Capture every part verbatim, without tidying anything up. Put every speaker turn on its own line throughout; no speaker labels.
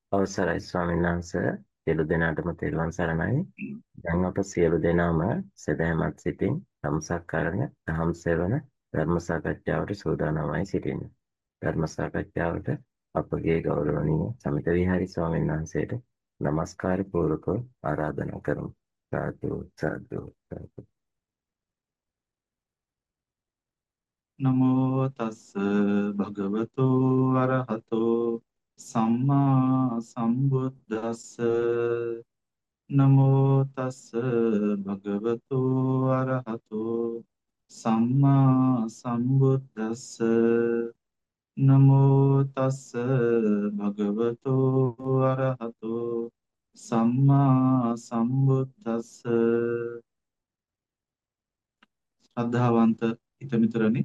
අවසරයි ස්වාමීන් වහන්සේ සියලු දෙනාටම තෙරුවන් සරණයි. දැන් අප සියලු දෙනාම සදහැමත් සිතින් ධම්සක් කරන ධම් සෙවන ධර්ම සාකච්ඡාවට සූදානම්වයි සිටින්නේ. ධර්ම සාකච්ඡාවට අපගේ ගෞරවනීය සමිත විහාරි ස්වාමීන් වහන්සේට নমස්කාර පූර්වකව ආරාධනා කරමු. සාදු සාදු සාදු.
නමෝ තස්ස භගවතු අරහතෝ සම්මා සම්බුද්දස්ස නමෝ තස්ස භගවතු අරහතෝ සම්මා සම්බුද්දස්ස නමෝ තස්ස භගවතු අරහතෝ සම්මා සම්බුද්දස්ස ශ්‍රද්ධාවන්ත හිතමිතුරනි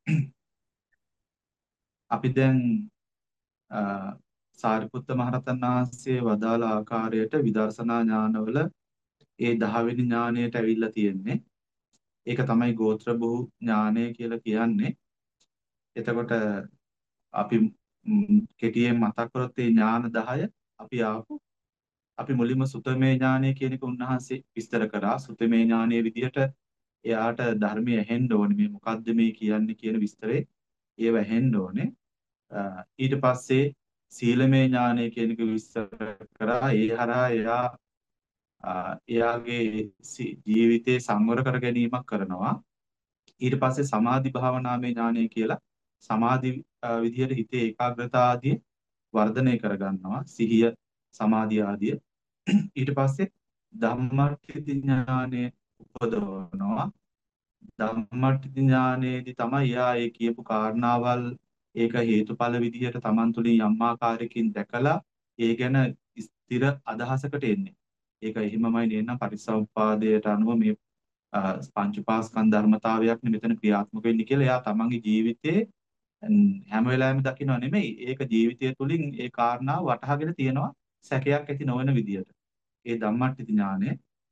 අපි දැන් අ, සාරිපුත්ත මහරහතන් වහන්සේ වදාළ ආකාරයට විදර්ශනා ඥානවල ඒ දහවෙනි ඥානයට ඇවිල්ලා තියෙන්නේ. ඒක තමයි ගෝත්‍ර බහු ඥානය කියලා කියන්නේ. එතකොට අපි ම්, කෙටියෙන් මතක් කරොත් මේ ඥාන දහය අපි ආපු අපි මුලින්ම සුතමේ ඥානය කියන එක උන්වහන්සේ විස්තර කරා. සුතමේ ඥානයේ විදිහට එයාට ධර්මය ඇහෙන්න ඕනේ. මේ මොකද්ද මේ කියන්නේ කියන විස්තරේ ඒව ඇහෙන්න ඕනේ. අ, ඊට පස්සේ සීලමය ඥානය කියන එක විස්තර කරා. ඒ හරහා එයා අ, එයාගේ සි- ජීවිතේ සංවර කර ගැනීමක් කරනවා. ඊට පස්සේ සමාධි භාවනාමය ඥානය කියලා සමාධි අ, විදියට හිතේ ඒකාග්‍රතාව වර්ධනය කරගන්නවා. සිහිය සමාධිය ආදිය. ඊට පස්සේ ධම්මට්ඨිත ඥානය උපදවනවා. ධම්මට්ඨිත ඥානයේදී තමයි එයා ඒ කියපු කාරණාවල් ඒක හේතුඵල විදිහට Taman තුලින් යම් ආකාරයකින් දැකලා ඒ ගැන ස්ථිර අදහසකට එන්නේ. ඒක එහෙමමයි නේනම් පටිච්චසමුප්පාදයට අනුව මේ අ, පංච උපාස්කන්ධ ධර්මතාවයක් නේ මෙතන ක්‍රියාත්මක වෙන්නේ කියලා එයා තමන්ගේ ජීවිතේ න්- හැම වෙලාවෙම දකින්නව නෙමෙයි. ඒක ජීවිතය තුළින් ඒ කාරණාව වටහාගෙන තියෙනවා සැකයක් ඇති නොවන විදියට. ඒ ධම්මට්ඨිත ඥානය.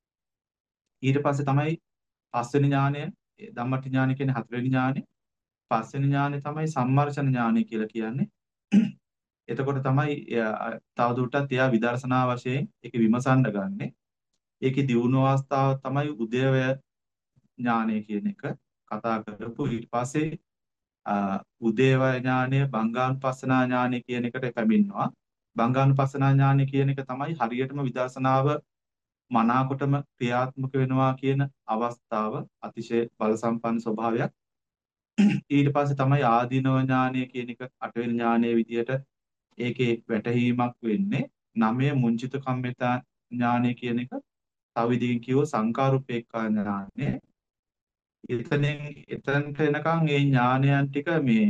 ඊට පස්සේ තමයි පස්වෙනි ඥානය. ඒ ධම්මට්ඨිත ඥානය කියන්නේ හතරවෙනි ඥානය. පස්වෙනි ඥානය තමයි සම්මර්ෂණ ඥානය කියලා කියන්නේ. එතකොට තමයි එයා තවදුරටත් එයා විදර්ශනා වශයෙන් ඒක විමසන්න ගන්නෙ. ඒකේ දියුණු අවස්ථාව තමයි උදේවය ඥානය කියන එක කතා කරපු. ඊට පස්සේ අ, උදේවය ඥානය බංගානුපස්සනා ඥානය කියන එකට පැමිණෙනවා. බංගානුපස්සනා ඥානය කියන එක තමයි හරියටම විදර්ශනාව මනාකොටම ක්‍රියාත්මක වෙනවා කියන අවස්ථාව. අතිශය බල සම්පන්න ස්වභාවයක්. ඊට පස්සේ තමයි ආදීනව ඥානය කියන එක අටවෙනි ඥානයේ විදියට ඒකේ වැටහීමක් වෙන්නේ. නවය මුංචිත කම්මිතා ඥානය කියන එක තව විදිහකින් කිව්වොත් සංකාරුපේක්ඛා ඥානය. එතනින් එතනට එනකන් මේ ඥානයන් ටික මේ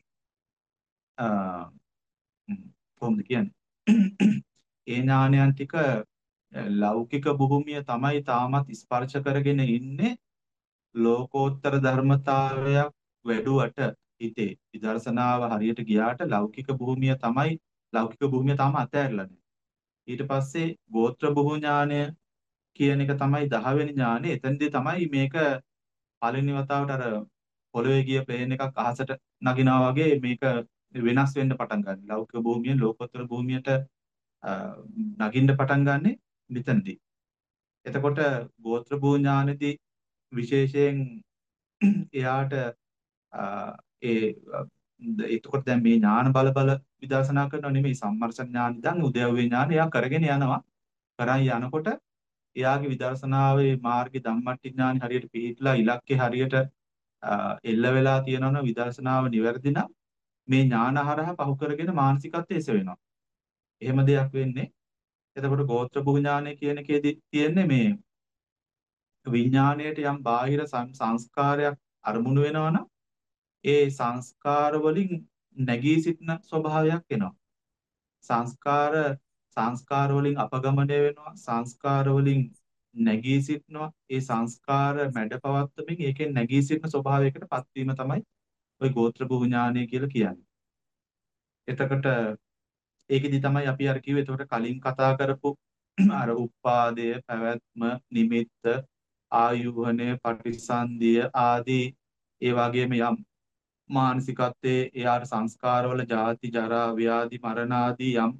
ආ, ම්, කොහොමද කියන්නේ? ඒ ඥානයන් ටික අ, ලෞකික භූමිය තමයි තාමත් ස්පර්ශ කරගෙන ඉන්නේ. ලෝකෝත්තර ධර්මතාවයක් වැඩුවට හිතේ විදර්ශනාව හරියට ගියාට ලෞකික භූමිය තමයි ලෞකික භූමිය තාම අතහැරලා නැහැ. ඊට පස්සේ ගෝත්‍ර භූ ඥානය කියන එක තමයි දහවෙනි ඥානය. එතනදී තමයි මේක පළවෙනි වතාවට අර පොළවේ ගිය ප්ලේන් එකක් අහසට නගිනවා වගේ මේක වෙනස් වෙන්න පටන් ගන්න. ලෞකික භූමියෙන් ලෝකෝත්තර භූමියට අ, නගින්න පටන් ගන්නෙ මෙතනදී. එතකොට ගෝත්‍ර භූ ඥානෙදී විශේෂයෙන් එයාට අ, ඒ අ, ද- එතකොට දැන් මේ ඥාන බල බල විදර්ශනා කරනව නෙමෙයි සම්මර්ෂණ ඥාන දැන් උද්‍යව්‍ය ඥාන එයා කරගෙන යනවා. කරන් යනකොට එයාගේ විදර්ශනාවේ මාර්ගයේ ධම්මට්ටි ඥාන හරියට පිළිහිట్లా ඉලක්කේ හරියට අ, එල්ල වෙලා තියෙනවනම් විදර්ශනාව නිවැරදි නම් මේ ඥාන හරහා පහු කරගෙන මානසිකත්වය එසවෙනවා. එහෙම දෙයක් වෙන්නේ. එතකොට ගෝත්‍ර භූ ඥානය කියන එකේදී තියෙන්නේ මේ විඥාණයට යම් බාහිර සං- සංස්කාරයක් අරමුණු වෙනවනම් ඒ සංස්කාර වලින් නැගී සිටින ස්වභාවයක් එනවා. සංස්කාර සංස්කාර වලින් අපගමණය වෙනවා. සංස්කාර වලින් නැගී සිටිනවා. ඒ සංස්කාර මැඩපවත්තමින් ඒකෙන් නැගී සිටින ස්වභාවයකට පත්වීම තමයි ওই ගෝත්‍ර භූ ඥානය කියලා කියන්නේ. එතකොට ඒකෙදි තමයි අපි අර කිව්වේ එතකොට කලින් කතා කරපු අර උප්පාදය, පැවැත්ම, නිමිත්ත, ආයුහණය, පටිසන්ධිය ආදී ඒ වගේම යම් මානසිකත්වයේ එයාට සංස්කාරවල ජාති ජරා ව්‍යාධි මරණ ආදී යම්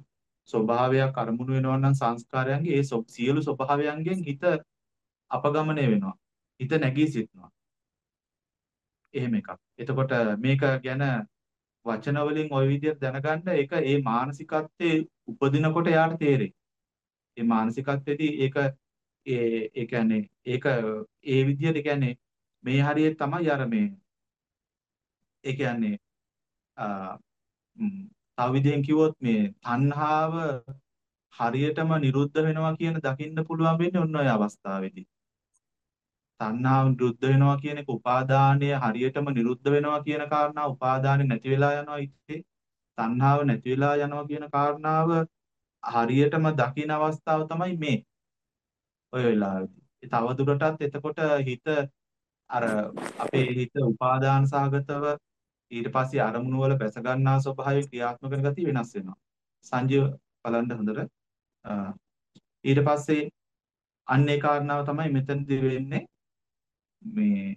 ස්වභාවයක් අරමුණු වෙනවා නම් සංස්කාරයන්ගේ ඒ ස්ව- සියලු ස්වභාවයන්ගෙන් හිත අපගමනය වෙනවා. හිත නැගී සිටිනවා. එහෙම එකක්. එතකොට මේක ගැන වචන වලින් ওই විදිහට දැනගන්න ඒක ඒ මානසිකත්වයේ උපදිනකොට යාට තේරෙයි. ඒ මානසිකත්වයේදී ඒක ඒ ඒ කියන්නේ ඒක ඒ විදිහට කියන්නේ මේ හරියට තමයි අර මේ ඒ කියන්නේ ආ, ම්, තව විදිහෙන් කිව්වොත් මේ තණ්හාව හරියටම නිරුද්ධ වෙනවා කියන දකින්න පුළුවන් වෙන්නේ ඔන්න ඔය අවස්ථාවේදී. තණ්හාව නිරුද්ධ වෙනවා කියන එක උපාදානය හරියටම නිරුද්ධ වෙනවා කියන කාරණා උපාදානෙ නැති වෙලා යනවා ඉතින් තණ්හාව නැති වෙලා යනවා කියන කාරණාව හරියටම දකින අවස්ථාව තමයි මේ ඔය වෙලාවේදී. ඒ තව දුරටත් එතකොට හිත අර අපේ හිත උපාදාන සහගතව ඊට පස්සේ අරමුණු වල බැස ගන්නා ස්වභාවය ක්‍රියාත්මක වෙන ගතිය වෙනස් වෙනවා. සංජීව බලන්න හොඳට. අ, ඊට පස්සේ අන්න ඒ කාරණාව තමයි මෙතනදී වෙන්නේ මේ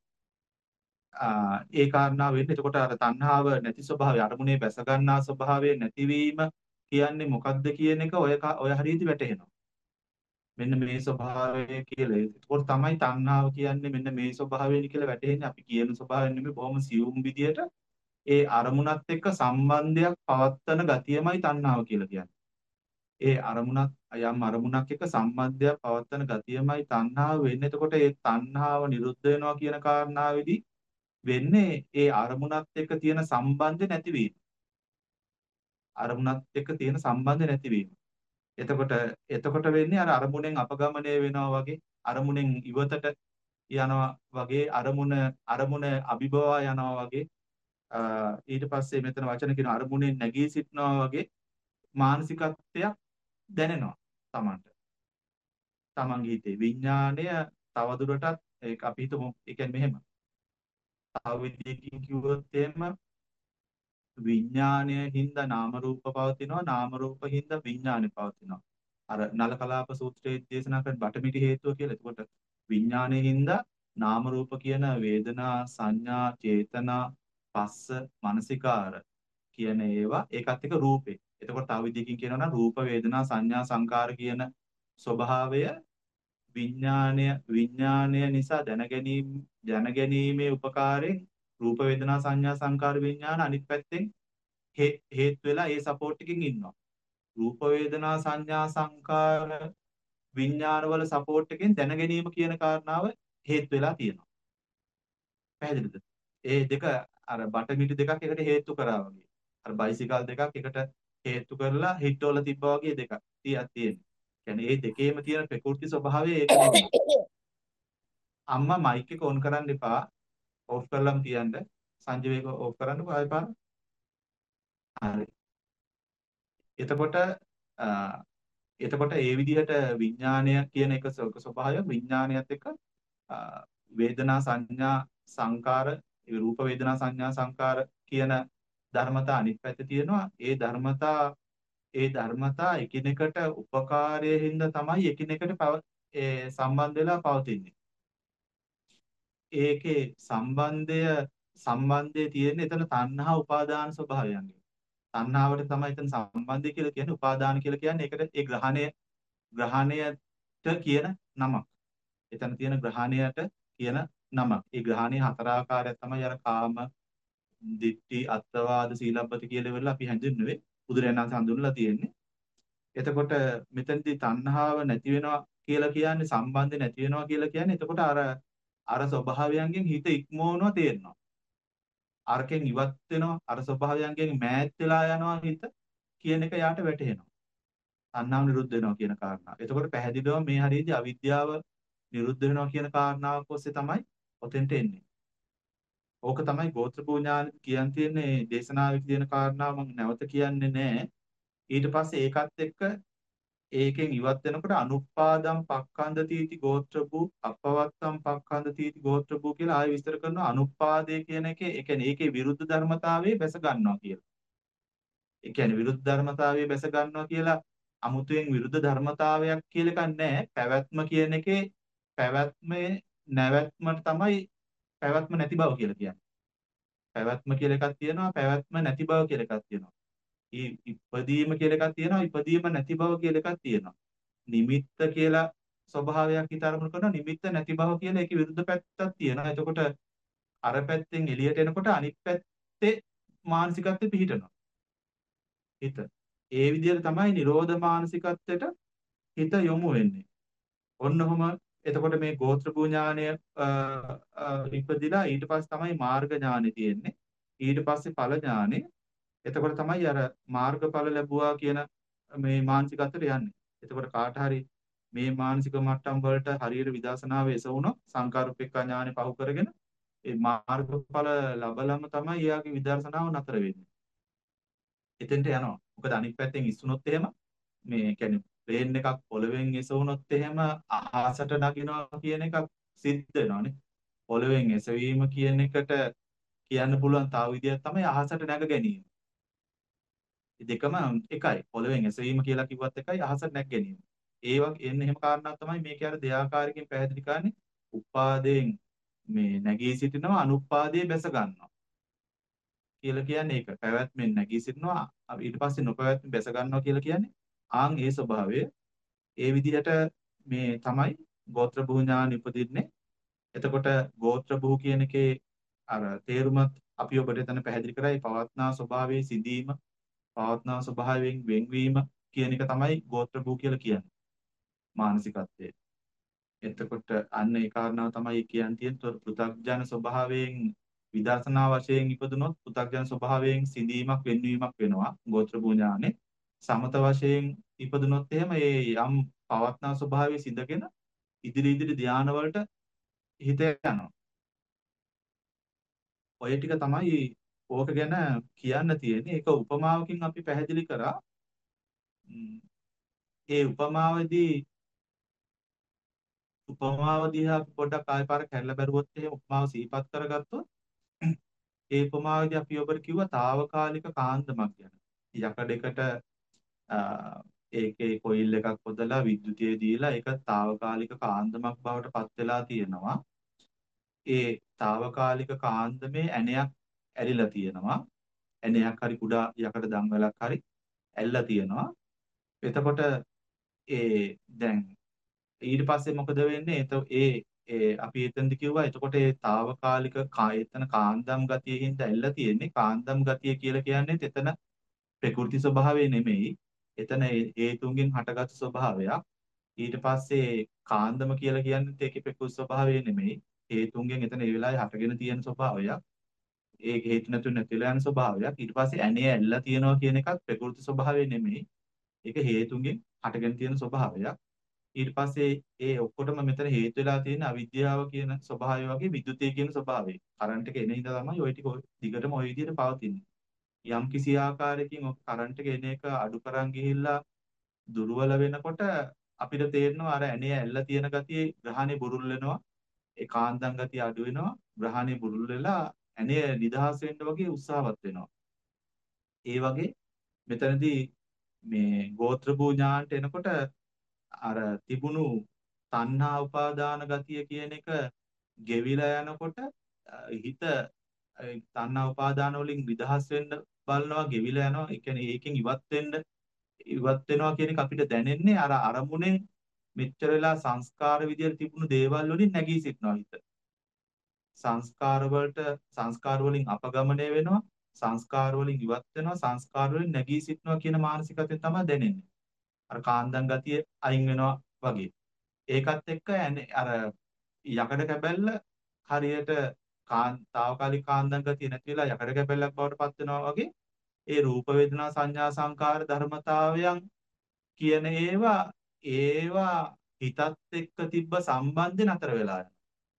ආ, ඒ කාරණාව වෙන්නේ එතකොට අර තණ්හාව නැති ස්වභාවය අරමුණේ බැස ගන්නා ස්වභාවය නැතිවීම කියන්නේ මොකක්ද කියන එක ඔය කා- ඔය හරියදී වැටහෙනවා. මෙන්න මේ ස්වභාවය කියලා. ඒකෝට තමයි තණ්හාව කියන්නේ මෙන්න මේ ස්වභාවයනි කියලා වැටහෙන්නේ. අපි කියන ස්වභාවයෙන් නෙමෙයි බොහොම සියුම් විදියට ඒ අරමුණත් එක්ක සම්බන්ධයක් පවත්තන ගතියමයි තණ්හාව කියලා කියන්නේ. ඒ අරමුණක් යම් අරමුණක් එක්ක සම්බන්ධයක් පවත්තන ගතියමයි තණ්හාව වෙන්නේ. එතකොට ඒ තණ්හාව නිරුද්ධ වෙනවා කියන කාරණාවේදී වෙන්නේ ඒ අරමුණත් එක්ක තියෙන සම්බන්ධය නැතිවීම. අරමුණත් එක්ක තියෙන සම්බන්ධය නැතිවීම. එතකොට එතකොට වෙන්නේ අර අරමුණෙන් අපගමනය වෙනවා වගේ අරමුණෙන් ඉවතට යනවා වගේ අරමුණ අරමුණ අභිභවා යනවා වගේ අ, ඊට පස්සේ මෙතන වචන කියන අරමුණෙන් නැගී සිටිනවා වගේ මානසිකත්වයක් දැනෙනවා Tamanට. Tamanගේ හිතේ විඥාණය තවදුරටත් ඒක අපි හිතමු ඒ කියන්නේ මෙහෙම. තව විදිහකින් කිව්වොත් එහෙම විඥාණය හින්දා නාම රූප පවතිනවා නාම රූප හින්දා විඥාණය පවතිනවා අර නල කලාප සූත්‍රයේ දේශනා කරන බටමිටි හේතුව කියලා. එතකොට විඥාණය හින්දා නාම රූප කියන වේදනා සංඥා චේතනා පස්ස මනසිකාර කියන ඒවා ඒකත් එක්ක රූපේ. එතකොට තව විදිහකින් කියනවා නම් රූප වේදනා සංඥා සංකාර කියන ස්වභාවය විඥාණය විඥාණය නිසා දැනගැනීම දැනගැනීමේ උපකාරයෙන් රූප වේදනා සංඥා සංකාර විඥාන අනිත් පැත්තෙන් හේ- හේතු වෙලා ඒ සපෝට් එකකින් ඉන්නවා. රූප වේදනා සංඥා සංකාර විඥාන වල සපෝට් එකෙන් දැනගැනීම කියන කාරණාව හේතු වෙලා තියෙනවා. පැහැදිලිද? ඒ දෙක අර බටමිටි දෙකක් එකට හේතු කරා වගේ. අර බයිසිකල් දෙකක් එකට හේතු කරලා හිටවල තිබ්බා වගේ දෙකක් තියක් තියෙනවා. කියන්නේ මේ දෙකේම තියෙන ප්‍රකෘති ස්වභාවය ඒක නෙවෙයි. අම්මා මයික් එක ඔන් කරන්න එපා. ඕෆ් කරලම තියන්න. සංජීව එක ඕෆ් කරන්නකෝ ආයෙ පාර. හරි. එතකොට අ, එතකොට ඒ විදිහට විඥානය කියන එක ස්ව- ස්වභාවය විඥානයත් එක්ක අ, වේදනා සංඥා සංකාර ඒ රූප වේදනා සංඥා සංකාර කියන ධර්මතා අනිත් පැත්තේ තියෙනවා. ඒ ධර්මතා ඒ ධර්මතා එකිනෙකට උපකාරයේ හින්දා තමයි එකිනෙකට පව ඒ සම්බන්ධ වෙලා පවතින්නේ. ඒකේ සම්බන්ධය සම්බන්ධය තියෙන්නේ එතන තණ්හා උපාදාන ස්වභාවයන්ගෙන්. තණ්හාවට තමයි එතන සම්බන්ධය කියලා කියන්නේ. උපාදාන කියලා කියන්නේ ඒකට ඒ ග්‍රහණය ග්‍රහණයට කියන නමක්. එතන තියෙන ග්‍රහණයට කියන නමක්. ඒ ග්‍රහණයේ හතර ආකාරයක් තමයි අර කාම, දිට්ඨි, අත්වාද, සීලබ්බත කියලා වෙලා අපි හඳුන්වන්නේ. බුදුරජාණන් වහන්සේ හඳුන්වලා තියෙන්නේ. එතකොට මෙතනදී තණ්හාව නැති වෙනවා කියලා කියන්නේ සම්බන්ධය නැති වෙනවා කියලා කියන්නේ එතකොට අර අර ස්වභාවයන්ගෙන් හිත ඉක්මවනවා තේරෙනවා. අරකින් ඉවත් වෙනවා අර ස්වභාවයන්ගෙන් මෑත් වෙලා යනවා හිත කියන එක යාට වැටහෙනවා. තණ්හාව නිරුද්ධ වෙනවා කියන කාරණා. එතකොට පැහැදිලිවම මේ හරියදී අවිද්‍යාව නිරුද්ධ වෙනවා කියන කාරණාවක් ඔස්සේ තමයි ඔතෙන්ට එන්නේ. ඕක තමයි ගෝත්‍ර පූජාන කියන් තියෙන්නේ දේශනාවේ තියෙන කාරණාව මම නැවත කියන්නේ නැහැ. ඊට පස්සේ ඒකත් එක්ක ඒකෙන් ඉවත් වෙනකොට අනුපාදම් පක්ඛන්ද තීති ගෝත්‍ර භූ අපවත්තම් පක්ඛන්ද තීති ගෝත්‍ර භූ කියලා ආයෙ විස්තර කරනවා. අනුපාදේ කියන එකේ ඒ කියන්නේ ඒකේ විරුද්ධ ධර්මතාවයේ බැස ගන්නවා කියලා. ඒ කියන්නේ විරුද්ධ ධර්මතාවයේ බැස ගන්නවා කියලා අමුතුවෙන් විරුද්ධ ධර්මතාවයක් කියලා එකක් නැහැ. පැවැත්ම කියන එකේ පැවැත්මේ නැවැත්මට තමයි පැවැත්ම නැති බව කියලා කියන්නේ. පැවැත්ම කියලා එකක් තියෙනවා, පැවැත්ම නැති බව කියලා එකක් තියෙනවා. ඊ- ඉපදීම කියලා එකක් තියෙනවා, ඉපදීම නැති බව කියලා එකක් තියෙනවා. නිමිත්ත කියලා ස්වභාවයක් හිත අරමුණු කරනවා, නිමිත්ත නැති බව කියලා ඒකේ විරුද්ධ පැත්තක් තියෙනවා. එතකොට අර පැත්තෙන් එළියට එනකොට අනිත් පැත්තේ මානසිකත්වෙ පිහිටනවා හිත. ඒ විදිහට තමයි නිරෝධ මානසිකත්වයට හිත යොමු වෙන්නේ. ඔන්න ඔහම එතකොට මේ ගෝත්‍ර භූ ඥානය අ, අ, ඉපදිලා ඊට පස්සේ තමයි මාර්ග ඥානෙ තියෙන්නේ. ඊට පස්සේ ඵල ඥානෙ. එතකොට තමයි අර මාර්ගඵල ලැබුවා කියන මේ මානසිකත්වයට යන්නේ. එතකොට කාට හරි මේ මානසික මට්ටම් වලට හරියට විදර්ශනාව එසවුනොත් සංකාරුප්පේක්ඛා ඥානෙ පහු කරගෙන ඒ මාර්ගඵල ලබලම තමයි එයාගේ විදර්ශනාව නතර වෙන්නේ. එතෙන්ට යනවා. මොකද අනිත් පැත්තෙන් ඉස්සුනොත් එහෙම මේ කියන්නේ ප්ලේන් එකක් පොළවෙන් එසවුනොත් එහෙම අහසට නගිනවා කියන එකක් සිද්ධ වෙනවානේ. පොළවෙන් එසවීම කියන එකට කියන්න පුළුවන් තව විදියක් තමයි අහසට නැග ගැනීම. මේ දෙකම එකයි. පොළවෙන් එසවීම කියලා කිව්වත් එකයි අහසට නැග ගැනීම. ඒ වගේ එන්න එහෙම කාරණාවක් තමයි මේකේ අර දෙආකාරයකින් පැහැදිලි කරන්නේ. උපාදයෙන් මේ නැගී සිටිනවා අනුපාදයේ බැස ගන්නවා කියලා කියන්නේ ඒක. පැවැත්මෙන් නැගී සිටිනවා ඊට පස්සේ නොපැවැත්ම බැස ගන්නවා කියලා කියන්නේ ආන් ඒ ස්වභාවය. ඒ විදිහට මේ තමයි ගෝත්‍ර භූ ඥාන ඉපදින්නේ. එතකොට ගෝත්‍ර භූ කියන එකේ අර තේරුමත් අපි ඔබට එතන පැහැදිලි කරයි පවත්නා ස්වභාවයේ සිඳීම, පවත්නා ස්වභාවයෙන් වෙන්වීම කියන එක තමයි ගෝත්‍ර භූ කියලා කියන්නේ මානසිකත්වයේ. එතකොට අන්න ඒ කාරණාව තමයි කියන්න තියෙන්නේ. පෘථග්ජන ස්වභාවයෙන් විදර්ශනා වශයෙන් ඉපදුනොත් පෘථග්ජන ස්වභාවයෙන් සිඳීමක් වෙන්වීමක් වෙනවා ගෝත්‍ර භූ ඥානේ. සමත වශයෙන් ඉපදුනොත් එහෙම ඒ යම් පවත්නා ස්වභාවයේ සිඳගෙන ඉදිරි ඉදිරි ධානය වලට හිත යනවා. ඔය ටික තමයි ඕක ගැන කියන්න තියෙන්නේ. ඒක උපමාවකින් අපි පැහැදිලි කරා. ම්, ඒ උපමාවේදී උපමාව දිහා අපි පොඩ්ඩක් ආයෙ පාරක් හැරිලා බැලුවොත් එහෙම උපමාව සිහිපත් කරගත්තොත් ඒ උපමාවේදී අපි ඔබට කිව්වා తాවකාලික කාන්දමක් ගැන. යකඩයකට අ, ඒකේ කොයිල් එකක් පොදලා විද්‍යුතිය දීලා ඒක తాවකාලික කාන්දමක් බවට පත් වෙලා තියෙනවා. ඒ తాවකාලික කාන්දමේ ඇණයක් ඇරිලා තියෙනවා. ඇණයක් හරි කුඩා යකඩ දම්වැලක් හරි ඇල්ලලා තියෙනවා. එතකොට ඒ දැන් ඊට පස්සේ මොකද වෙන්නේ? එත ඒ ඒ අපි එතනදි කිව්වා එතකොට ඒ తాවකාලික කායතන කාන්දම් ගතිය හින්දා ඇල්ලලා තියෙන්නේ. කාන්දම් ගතිය කියලා කියන්නේ එතන ප්‍රකෘති ස්වභාවය නෙමෙයි. එතන ඒ හේතුන්ගෙන් හටගත් ස්වභාවයක්. ඊට පස්සේ කාන්දම කියලා කියන්නේ ඒකේ ප්‍රකෘති ස්වභාවය නෙමෙයි. හේතුන්ගෙන් එතන ඒ වෙලාවේ හටගෙන තියෙන ස්වභාවයක්. ඒ හේතු නැතුව නැතිලා යන ස්වභාවයක්. ඊට පස්සේ ඇනේ ඇල්ලලා තියෙනවා කියන එකත් ප්‍රකෘති ස්වභාවය නෙමෙයි. ඒක හේතුන්ගෙන් හටගෙන තියෙන ස්වභාවයක්. ඊට පස්සේ ඒ ඔක්කොටම මෙතන හේතු වෙලා තියෙන අවිද්‍යාව කියන ස්වභාවය වගේ විද්‍යුතය කියන ස්වභාවය. කරන්ට් එක එන හින්දා තමයි ওই ටික ඔය දිගටම ওই විදිහට පවතින්නේ. යම් කිසි ආකාරයකින් ඔය කරන්ට් එක එන එක අඩු කරන් ගිහිල්ලා දුර්වල වෙනකොට අපිට තේරෙනවා අර ඇනේ ඇල්ලලා තියෙන ගතියේ ග්‍රහණය බුරුල් වෙනවා. ඒ කාන්දම් ගතිය අඩු වෙනවා. ග්‍රහණය බුරුල් වෙලා ඇනේ නිදහස් වෙන්න වගේ උත්සාහවත් වෙනවා. ඒ වගේ මෙතනදී මේ ගෝත්‍ර භූ ඥානට එනකොට අර තිබුණු තණ්හා උපාදාන ගතිය කියන එක ගෙවිලා යනකොට අ, හිත ඒ තණ්හා උපාදාන වලින් නිදහස් වෙන්න බලනවා ගෙවිලා යනවා. ඒ කියන්නේ ඒකෙන් ඉවත් වෙන්න ඉවත් වෙනවා කියන එක අපිට දැනෙන්නේ අර අරමුණෙන් මෙච්චර වෙලා සංස්කාර විදියට තිබුණු දේවල් වලින් නැගී සිටිනවා හිත. සංස්කාර වලට සංස්කාර වලින් අපගමණය වෙනවා. සංස්කාර වලින් ඉවත් වෙනවා. සංස්කාර වලින් නැගී සිටිනවා කියන මානසිකත්වයෙන් තමයි දැනෙන්නේ. අර කාන්දම් ගතිය අයින් වෙනවා වගේ. ඒකත් එක්ක ඇනේ- අර යකඩ කැබැල්ල හරියට කාන්තාවකාලික කාන්දම් ගතිය නැති වෙලා යකඩ කැබැල්ලක් බවට පත් වෙනවා වගේ ඒ රූප වේදනා සංඥා සංකාර ධර්මතාවයන් කියන ඒවා ඒවා හිතත් එක්ක තිබ්බ සම්බන්ධය නතර වෙලා යනවා.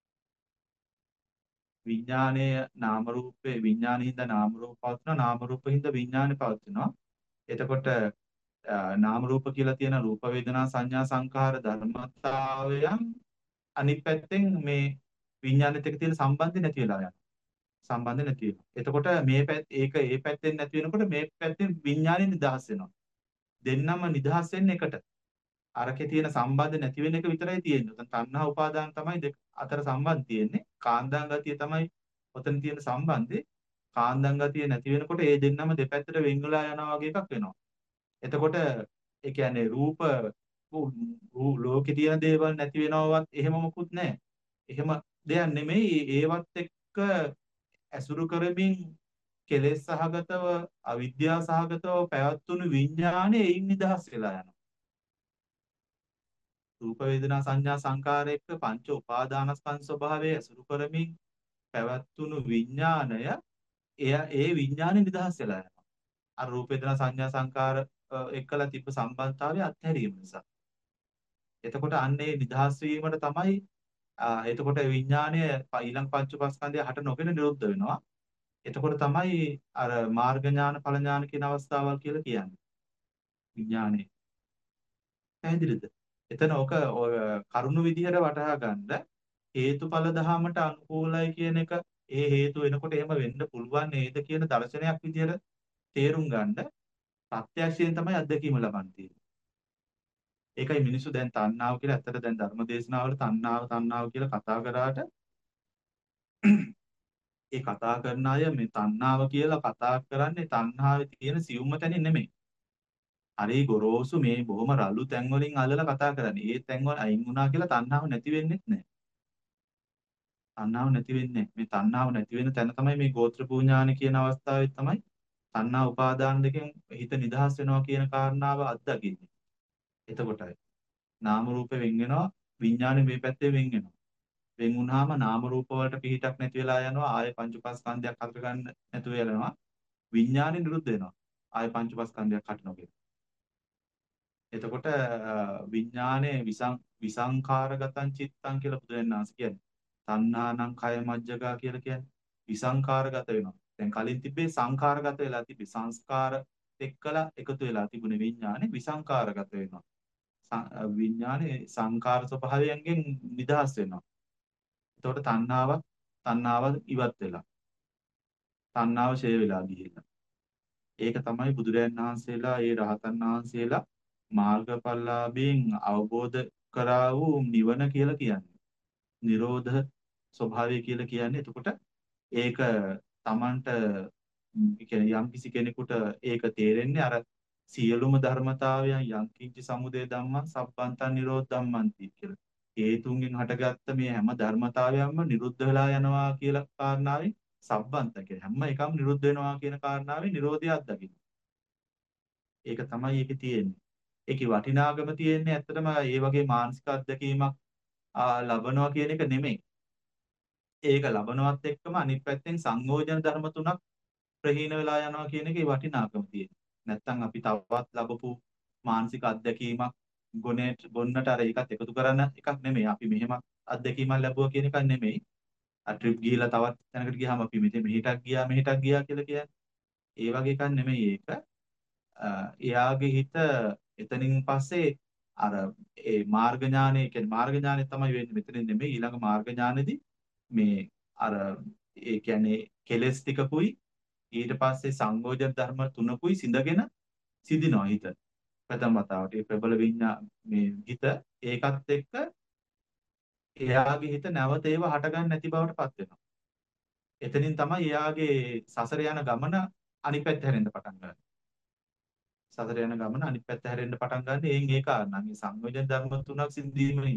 විඥානයේ නාම රූපේ විඥානින්ද නාම රූප පවත්වනවා නාම රූපින්ද විඥානේ පවත්වනවා. එතකොට අ, නාම රූප කියලා තියෙන රූප වේදනා සංඥා සංකාර ධර්මතාවයන් අනිත් පැත්තෙන් මේ විඥානෙත් එක්ක තියෙන සම්බන්ධය නැති වෙලා යනවා. සම්බන්ධ නැති වෙනවා. එතකොට මේ පැත්ත ඒක ඒ පැත්තෙන් නැති වෙනකොට මේ පැත්තෙන් විඥානෙ නිදහස් වෙනවා. දෙන්නම නිදහස් වෙන්නේ එකට. අරකේ තියෙන සම්බන්ධ නැති වෙන එක විතරයි තියෙන්නේ. උතන් තණ්හා උපාදාන තමයි දෙක අතර සම්බන්ධ තියෙන්නේ. කාන්දාන් ගතිය තමයි ඔතන තියෙන සම්බන්ධේ. කාන්දම් ගතිය නැති වෙනකොට ඒ දෙන්නම දෙපැත්තට වෙන් වෙලා යනවා වගේ එකක් වෙනවා. එතකොට ඒ කියන්නේ රූප රූ- ලෝකේ තියෙන දේවල් නැති වෙනවවත් එහෙම මොකුත් නැහැ. එහෙම දෙයක් නෙමෙයි. ඒවත් එක්ක ඇසුරු කරමින් කෙලෙස් සහගතව අවිද්‍යාව සහගතව පැවතුණු විඥානය එයින් නිදහස් වෙලා යනවා. රූප වේදනා සංඥා සංකාර එක්ක පංච උපාදානස්කන්ධ ස්වභාවය ඇසුරු කරමින් පැවතුණු විඥානය එය ඒ විඥානය නිදහස් වෙලා යනවා. අර රූප වේදනා සංඥා සංකාර අ, එක්කලා තිබ්බ සම්බන්ධතාවය අත්හැරීම නිසා. එතකොට අන්නේ නිදහස් වීමට තමයි අ, එතකොට විඥානය ප- ඊළඟ පංච උපාස්කන්ධය හට නොගෙන නිරුද්ධ වෙනවා. එතකොට තමයි අර මාර්ග ඥාන ඵල ඥාන කියන අවස්ථාවල් කියලා කියන්නේ. විඥානේ පැහැදිලිද? එතන ඔක ඔය කරුණු විදිහට වටහා ගන්න හේතුඵල ධහමට අනුකූලයි කියන එක ඒ හේතු වෙනකොට එහෙම වෙන්න පුළුවන් නේද කියන දර්ශනයක් විදිහට තේරුම් ගන්න ප්‍රත්‍යක්ෂයෙන් තමයි අත්දැකීම ලබන්නේ. ඒකයි මිනිස්සු දැන් තණ්හාව කියලා ඇත්තට දැන් ධර්ම දේශනාවල තණ්හාව තණ්හාව කියලා කතා කරාට ඒ කතා කරන අය මේ තණ්හාව කියලා කතා කරන්නේ තණ්හාවේ තියෙන සියුම්ම තැනින් නෙමෙයි. හරි ගොරෝසු මේ බොහොම රළු තැන් වලින් අල්ලලා කතා කරන්නේ. ඒ තැන් වල අයින් වුණා කියලා තණ්හාව නැති වෙන්නේ නැහැ. තණ්හාව නැති වෙන්නේ නැහැ. මේ තණ්හාව නැති වෙන තැන තමයි මේ ගෝත්‍ර පුඥාන කියන අවස්ථාවේ තමයි තණ්හා උපාදාන දෙකෙන් හිත නිදහස් වෙනවා කියන කාරණාව අත්දකින්නේ. එතකොටයි නාම රූප වෙන් වෙනවා විඥානෙ මේ පැත්තේ වෙන් වෙනවා. වෙන් වුණාම නාම රූප වලට පිහිටක් නැති වෙලා යනවා ආයේ පංච උපාස්කන්ධයක් හතර ගන්න නැතුව යනවා. විඥානෙ නිරුද්ධ වෙනවා. ආයේ පංච උපාස්කන්ධයක් හට නොගෙන. එතකොට විඥානේ විසං විසංඛාරගතං චිත්තං කියලා බුදුරජාණන් වහන්සේ කියන්නේ. තණ්හානං කය මජ්ජගා කියලා කියන්නේ විසංඛාරගත වෙනවා. දැන් කලින් තිබ්බේ සංඛාරගත වෙලා තිබ්බේ සංස්කාර එක්කලා එකතු වෙලා තිබුණේ විඥානේ විසංඛාරගත වෙනවා. ස- විඥානේ සංඛාර ස්වභාවයෙන් නිදහස් වෙනවා. එතකොට තණ්හාව තණ්හාව ඉවත් වෙලා තණ්හාව ෂේ වෙලා ගිහිල්ලා. ඒක තමයි බුදුරජාණන් වහන්සේලා ඒ රහතන් වහන්සේලා මාර්ගඵලලාභීන් අවබෝධ කරා වූ නිවන කියලා කියන්නේ. නිරෝධ ස්වභාවය කියලා කියන්නේ. එතකොට ඒක Tamanට ඒ කියන්නේ යම් කිසි කෙනෙකුට ඒක තේරෙන්නේ අර සියලුම ධර්මතාවයන් යම් කිංචි සමුදය ධම්මං සබ්බන්තං නිරෝධ ධම්මන්ති කියලා. හේතුන්ගෙන් හටගත්ත මේ හැම ධර්මතාවයක්ම නිරුද්ධ වෙලා යනවා කියලා කාරණාවෙන් සබ්බන්ත කියන්නේ හැම එකම නිරුද්ධ වෙනවා කියන කාරණාවෙන් නිරෝධය අත්දකින්න. ඒක තමයි ඒකේ තියෙන්නේ. ඒකේ වටිනාකම තියෙන්නේ ඇත්තටම ඒ වගේ මානසික අත්දැකීමක් ආ, ලබනවා කියන එක නෙමෙයි. ඒක ලබනවත් එක්කම අනිත් පැත්තෙන් සංයෝජන ධර්ම තුනක් ප්‍රහීන වෙලා යනවා කියන එකේ වටිනාකම තියෙනවා. නැත්තම් අපි තවත් ලැබපු මානසික අත්දැකීමක් ගොනේට ගොන්නට අර ඒකත් එකතු කරන එකක් නෙමෙයි. අපි මෙහෙම අත්දැකීමක් ලැබුවා කියන එකක් නෙමෙයි. අර ට්‍රිප් ගිහිලා තවත් තැනකට ගියාම අපි මෙතන මෙහෙටක් ගියා මෙහෙටක් ගියා කියලා කියන්නේ. ඒ වගේ එකක් නෙමෙයි ඒක. අ, එයාගේ හිත එතනින් පස්සේ අර ඒ මාර්ග ඥානෙ කියන්නේ මාර්ග ඥානෙ තමයි වෙන්නේ මෙතනින් නෙමෙයි ඊළඟ මාර්ග ඥානෙදි මේ අර ඒ කියන්නේ කෙලස් ටිකකුයි ඊට පස්සේ සංයෝජන ධර්ම තුනකුයි සිඳගෙන සිදිනවා හිත. ප්‍රථම වතාවට ඒ ප්‍රබල විඤ්ඤා මේ හිත ඒකත් එක්ක එයාගේ හිත නැවත ඒව හටගන්න නැති බවට පත් වෙනවා. එතනින් තමයි එයාගේ සසර යන ගමන අනිත් පැත්ත හැරෙන්න පටන් ගන්නේ. සසර යන ගමන අනිත් පැත්ත හැරෙන්න පටන් ගන්න එයින් ඒ කාරණා මේ සංයෝජන ධර්ම තුනක් සිද්ධීමෙන්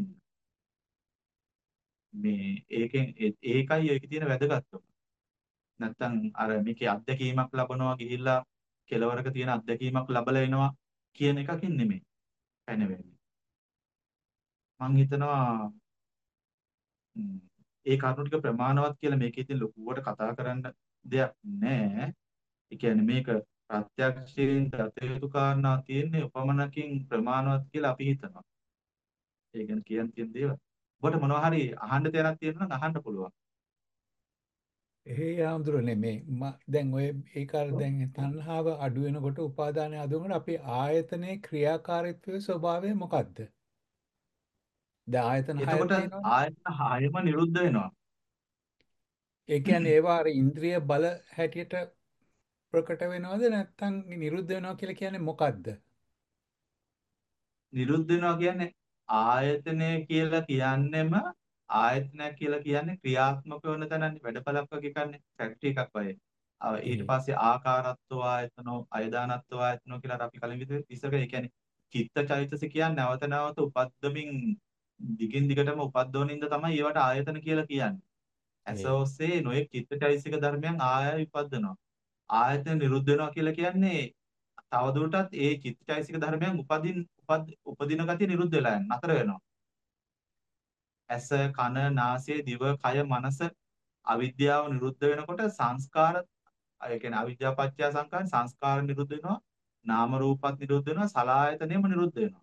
මේ ඒකෙන් ඒ- ඒකයි ඒකේ තියෙන වැදගත්කම. නැත්තම් අර මේකේ අත්දැකීමක් ලබනවා ගිහිල්ලා කෙලවරක තියෙන අත්දැකීමක් ලබලා එනවා කියන එකකින් නෙමෙයි පැනවෙන්නේ. මම හිතනවා ම්, ඒ කරුණු ටික ප්‍රමාණවත් කියලා මේකේ ඉතින් ලොකුවට කතා කරන්න දෙයක් නැහැ. ඒ කියන්නේ මේක ප්‍රත්‍යක්ෂයෙන් දත යුතු කාරණා තියෙන්නේ උපමනකින් ප්‍රමාණවත් කියලා අපි හිතනවා. ඒ ගැන කියන්න තියෙන දේවල්. ඔබට මොනවා හරි අහන්න දෙයක් තියෙනවා නම් අහන්න පුළුවන්.
ඒ ආඳුරනේ මේ ම- දැන් ඔය ඒක අර දැන් තණ්හාව අඩු වෙනකොට උපාදානය අඩු වෙනකොට අපේ ආයතනයේ ක්‍රියාකාරීත්වයේ ස්වභාවය මොකද්ද? දැන් ආයතන හයක්
එතකොට
තියෙනවනේ.
ආයතන හයම නිරුද්ධ වෙනවා.
ඒ කියන්නේ ඒවා අර ඉන්ද්‍රිය බල හැටියට ප්‍රකට වෙනවද නැත්නම් නිරුද්ධ වෙනවා කියලා කියන්නේ මොකද්ද?
නිරුද්ධ වෙනවා කියන්නේ ආයතනය කියලා කියන්නෙම ආයතනයක් කියලා කියන්නේ ක්‍රියාත්මක වෙන තැනනේ වැඩපලක් වගේ කන්නේ ෆැක්ටරි එකක් වගේ. අ, ඊට
එහේ.
පස්සේ ආකාරත්ව ආයතනෝ අයදානත්ව ආයතනෝ කියලා අර අපි කලින් විතර විස්තර කරේ. ඒ කියන්නේ චිත්ත චෛතසිකයන් නැවත නැවත උපද්දමින් දිගින් දිගටම උපද්දවනින්ද තමයි ඒවට ආයතන කියලා කියන්නේ. ඇස
එහේ.
ඔස්සේ නොයෙක් චිත්ත චෛතසික ධර්මයන් ආය උපද්දනවා. ආයතන නිරුද්ධ වෙනවා කියලා කියන්නේ තවදුරටත් ඒ චිත්ත චෛතසික ධර්මයන් උපදින් උපද උපදින ගතිය නිරුද්ධ වෙලා යන නතර වෙනවා. ඇස කන නාසය දිව කය මනස අවිද්‍යාව නිරුද්ධ වෙනකොට සංස්කාර ඒ කියන්නේ අවිද්‍යාව පත්‍ය සංකාර සංස්කාර නිරුද්ධ වෙනවා නාම රූපත් නිරුද්ධ වෙනවා සලආයතනෙම නිරුද්ධ වෙනවා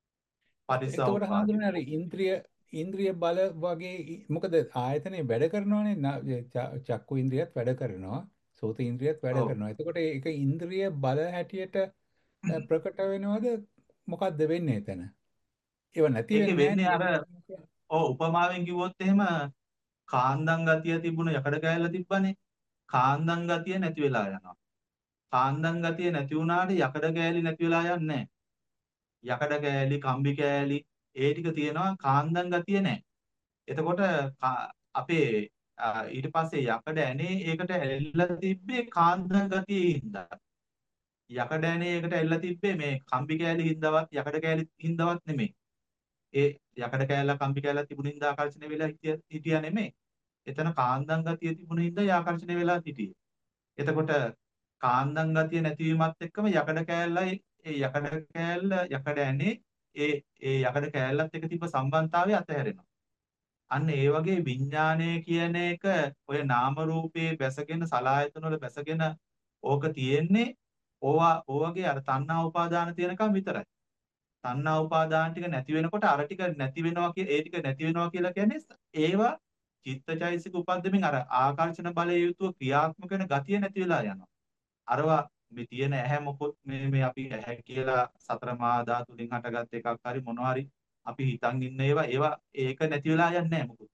එතකොට
පටිච්චසමුප්පාදේ.
හඳුනන අර ඉන්ද්‍රිය ඉන්ද්‍රිය බල වගේ යි- මොකද ආයතනේ වැඩ කරනවානේ න- ච- චක්කු ඉන්ද්‍රියත් වැඩ කරනවා සෝත ඉන්ද්‍රියත් වැඩ
ඔව්.
කරනවා. එතකොට ඒක ඉන්ද්‍රිය බල හැටියට අ, ප්‍රකට වෙනවද මොකද්ද වෙන්නේ එතන? ඒව නැති
ඒකේ
වෙන්නේ
වෙන්නේ අර
නැහැ.
ඔව් උපමාවෙන් කිව්වොත් එහෙම කාන්දම් ගතිය තිබුණ යකඩ කෑල්ල තිබ්බනේ. කාන්දම් ගතිය නැති වෙලා යනවා. කාන්දම් ගතිය නැති වුණාට යකඩ කෑලි නැති වෙලා යන්නේ නැහැ. යකඩ කෑලි, කම්බි කෑලි ඒ ටික තියෙනවා කාන්දම් ගතිය නැහැ. එතකොට කා- අපේ අ, ඊට පස්සේ යකඩ ඇනේ ඒකට ඇලිලා තිබ්බේ කාන්දම් ගතියේ හින්දා. යකඩ ඇනේ ඒකට ඇලිලා තිබ්බේ මේ කම්බි කෑලි හින්දාවත් යකඩ කෑලි හින්දාවත් නෙමෙයි. ඒ යකඩ කෑල්ල කම්බි කෑල්ල තිබුණ හින්දා ආකර්ෂණය වෙලා හිටිය හිටියා නෙමෙයි. එතන කාන්දම් ගතිය තිබුණ හින්දා ඒ ආකර්ෂණය වෙලා හිටියේ. එතකොට කාන්දම් ගතිය නැතිවීමත් එක්කම යකඩ කෑල්ලයි ඒ යකඩ කෑල්ල යකඩ ඇනේ ඒ ඒ යකඩ කෑල්ලත් එක්ක තිබ්බ සම්බන්ධතාවය අතහැරෙනවා. අන්න ඒ වගේ විඥානය කියන එක ඔය නාම රූපේ බැසගෙන සලආයතන වල බැසගෙන ඕක තියෙන්නේ ඕවා ඕවගේ අර තණ්හා උපාදාන තියෙනකම් විතරයි. තණ්හා උපාදාන ටික නැති වෙනකොට අර ටික නැති වෙනවා කිය ඒ ටික නැති වෙනවා කියලා කියන්නේ ඒවා චිත්තචෛසික උපද්දමින් අර ආකර්ෂණ බලයේ යුතුව ක්‍රියාත්මක වෙන ගතිය නැති වෙලා යනවා. අරවා මේ තියෙන ඇහැ මොකොත් මේ මේ අපි ඇහැ කියලා සතර මා ධාතුලින් හටගත් එකක් හරි මොනවා හරි අපි හිතන් ඉන්න ඒවා ඒවා ඒක නැති වෙලා යන්නේ නැහැ මොකොත්.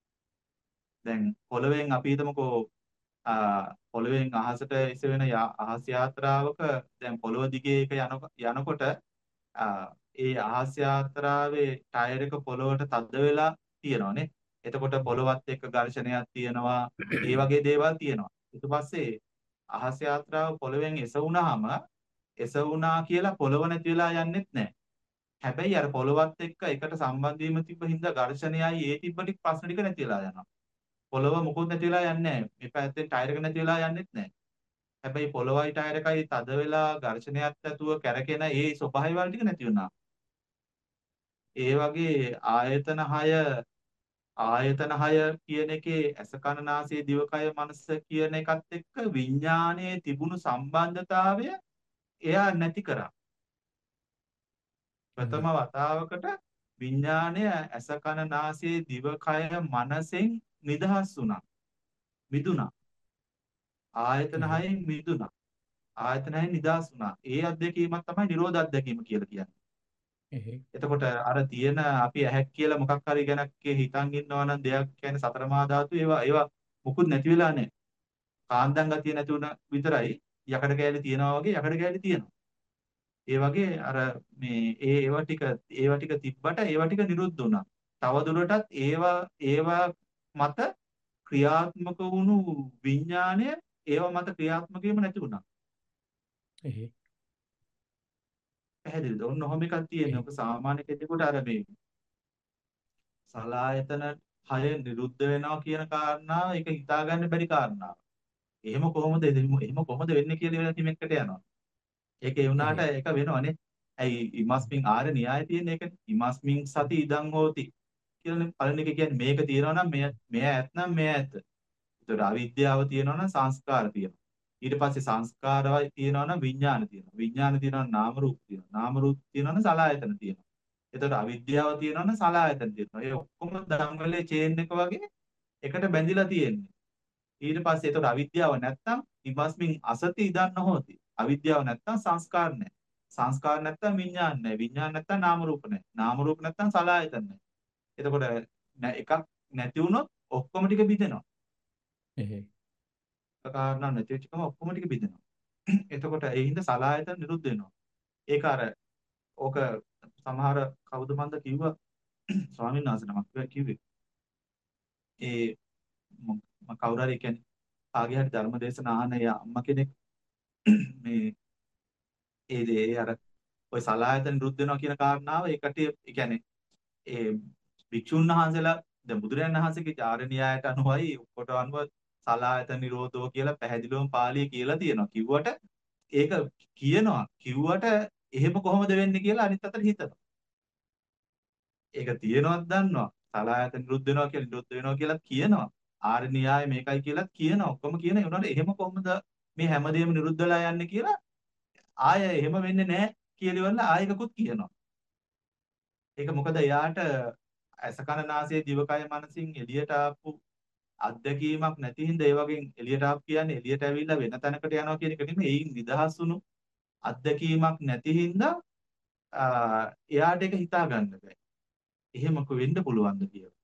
දැන් පොළවෙන් අපි හිතමුකෝ ආ පොළවෙන් අහසට එසවෙන යා- අහස් යාත්‍රාවක දැන් පොළව දිගේ එක යන යනකොට ආ, ඒ අහස් යාත්‍රාවේ ටයර් එක පොළවට තද වෙලා තියෙනවානේ. එතකොට පොළවත් එක්ක ඝර්ෂණයක් තියෙනවා. ඒ වගේ දේවල් තියෙනවා. ඊට පස්සේ අහස් යාත්‍රාව පොළවෙන් එසවුනහම එසවුනා කියලා පොළව නැති වෙලා යන්නෙත් නැහැ. හැබැයි අර පොළවත් එක්ක එකට සම්බන්ධ වීම තිබ්බ හින්දා ඝර්ෂණයයි ඒ තිබ්බ ටික ප්‍රශ්න ටික නැති වෙලා යනවා. පොළව මොකොත් නැති වෙලා යන්නේ නැහැ. මේ පැත්තෙන් ටයර් එක නැති වෙලා යන්නෙත් නැහැ. හැබැයි පොළවයි ටයර් එකයි තද වෙලා ඝර්ෂණයක් ඇතුව කැරකෙන ඒ ස්වභාවය වල ටික නැති වුණා. ඒ වගේ ආයතන හය ආයතන හය කියන එකේ ඇස කන නාසය දිවකය මනස කියන එකත් එක්ක විඥානයේ තිබුණු සම්බන්ධතාවය එයා නැති කරා. ප්‍රථම වතාවකට විඥානය ඇස කන නාසය දිවකය මනසෙන් නිදහස් වුණා. මිදුණා. ආයතන හයෙන් මිදුණා. ආයතන හයෙන් නිදහස් වුණා. ඒ අත්දැකීමක් තමයි නිරෝධ අත්දැකීම කියලා කියන්නේ. එතකොට අර තියෙන අපි ඇහැක් කියලා මොකක් හරි ගැනක් හිතන් ඉන්නවා නම් දෙයක් කියන්නේ සතර මහා ධාතු ඒවා ඒවා මුකුත් නැති වෙලා නැහැ. කාන්දම් ගතිය නැති වුණ විතරයි යකඩ කෑලි තියනවා වගේ යකඩ කෑලි තියෙනවා. ඒ වගේ අර මේ ඒ ඒවා ටික ඒවා ටික තිබ්බට ඒවා ටික නිරුද්ධ වුණා. තව දුරටත් ඒවා ඒවා මත ක්‍රියාත්මක වුණු විඥාණය ඒවා මත ක්‍රියාත්මක වීම නැති වුණා.
එහේ.
පැහැදිලිද? ඔන්න ඔහොම එකක් තියෙනවා. ඔක සාමාන්‍ය කෙනෙකුට අර මේ සලායතන හය නිරුද්ධ වෙනවා කියන කාරණාව ඒක හිතාගන්න බැරි කාරණාවක්. එහෙම කොහොමද එහෙම කොහොමද වෙන්නේ කියලා ඉවර තිමෙක්කට යනවා. ඒක ඒ වුණාට
එහේ.
ඒක වෙනවනේ. ඇයි ඉමස්මින් ආර්ය න්‍යාය තියෙන එකනේ. ඉමස්මින් සති ඉදං හෝති කියලානේ පළවෙනි එක කියන්නේ මේක තියෙනවා නම් මෙය මෙය ඇත්නම් මෙය ඇත්ත. ඒතර අවිද්‍යාව තියෙනවා නම් සංස්කාර තියෙනවා. ඊට පස්සේ සංස්කාරවයි තියෙනවා නම් විඥාන තියෙනවා. විඥාන තියෙනවා නම් නාම රූප තියෙනවා. නාම රූප තියෙනවා නම් සලආයතන තියෙනවා. එතකොට අවිද්‍යාව තියෙනවා නම් සලආයතන තියෙනවා. ඒ ඔක්කොම දඟලේ චේන් එක වගේ එකට බැඳිලා තියෙන්නේ. ඊට පස්සේ එතකොට අවිද්‍යාව නැත්තම් ඉමස්මින් අසති ඉදන්න හොති. අවිද්‍යාව නැත්තම් සංස්කාර නැහැ. සංස්කාර නැත්තම් විඥාන නැහැ. විඥාන නැත්තම් නාම රූප නැහැ. නාම රූප නැත්තම් සලආයතන නැහැ. එතකොට නැ- එකක් නැති වුණොත් ඔක්කොම ටික බිඳෙනවා.
එහේ.
එක කාරණා නැති වෙච්ච ගමන් ඔක්කොම ටික බිඳෙනවා. එතකොට ඒ හින්දා සලආයතන නිරුද්ධ වෙනවා. ඒක අර ඕක සමහර කවුද මන්ද කිව්වා ස්වාමීන් වහන්සේ නමක් කිව්වේ ඒ ම- ම- කවුරු හරි කියන්නේ කාගේ හරි ධර්ම දේශනා අහන ඒ අම්මා කෙනෙක් මේ ඒ දේ අර ඔය සලායතන නිරුද්ධ වෙනවා කියන කාරණාව ඒකට ඒ කියන්නේ ඒ භික්ෂුන් වහන්සේලා දැන් බුදුරජාණන් වහන්සේගේ චාර න්‍යායට අනුවයි ඔක්කොට අනුව සලායතන නිරෝධෝ කියලා පැහැදිලිවම පාළියේ කියලා තියෙනවා. කිව්වට ඒක කියනවා කිව්වට එහෙම කොහොමද වෙන්නේ කියලා අනිත් අතට හිතනවා. ඒක තියෙනවත් දන්නවා. සලායතන නිරුද්ධ වෙනවා කියලා නිරුද්ධ වෙනවා කියලා කියනවා. ආර්ය න්‍යාය මේකයි කියලාත් කියනවා. ඔක්කොම කියන ඒ උනාට එහෙම කොහොමද මේ හැමදේම නිරුද්ධ වෙලා යන්නේ කියලා ආය එහෙම වෙන්නේ නැහැ කියලා ඉවරලා ආයෙකකුත් කියනවා. ඒක මොකද එයාට අසකන නාසයේ දිවකය මනසින් එළියට ආපු අත්දැකීමක් නැති හින්දා ඒ වගේ එළියට ආපු කියන්නේ එළියට ඇවිල්ලා වෙන තැනකට යනවා කියන එක නෙමෙයි. ඒයින් නිදහස් වුණු අත්දැකීමක් නැති හින්දා එයාට ඒක හිතා ගන්න බෑ. එහෙම කො වෙන්න පුළුවන්ද කියලා.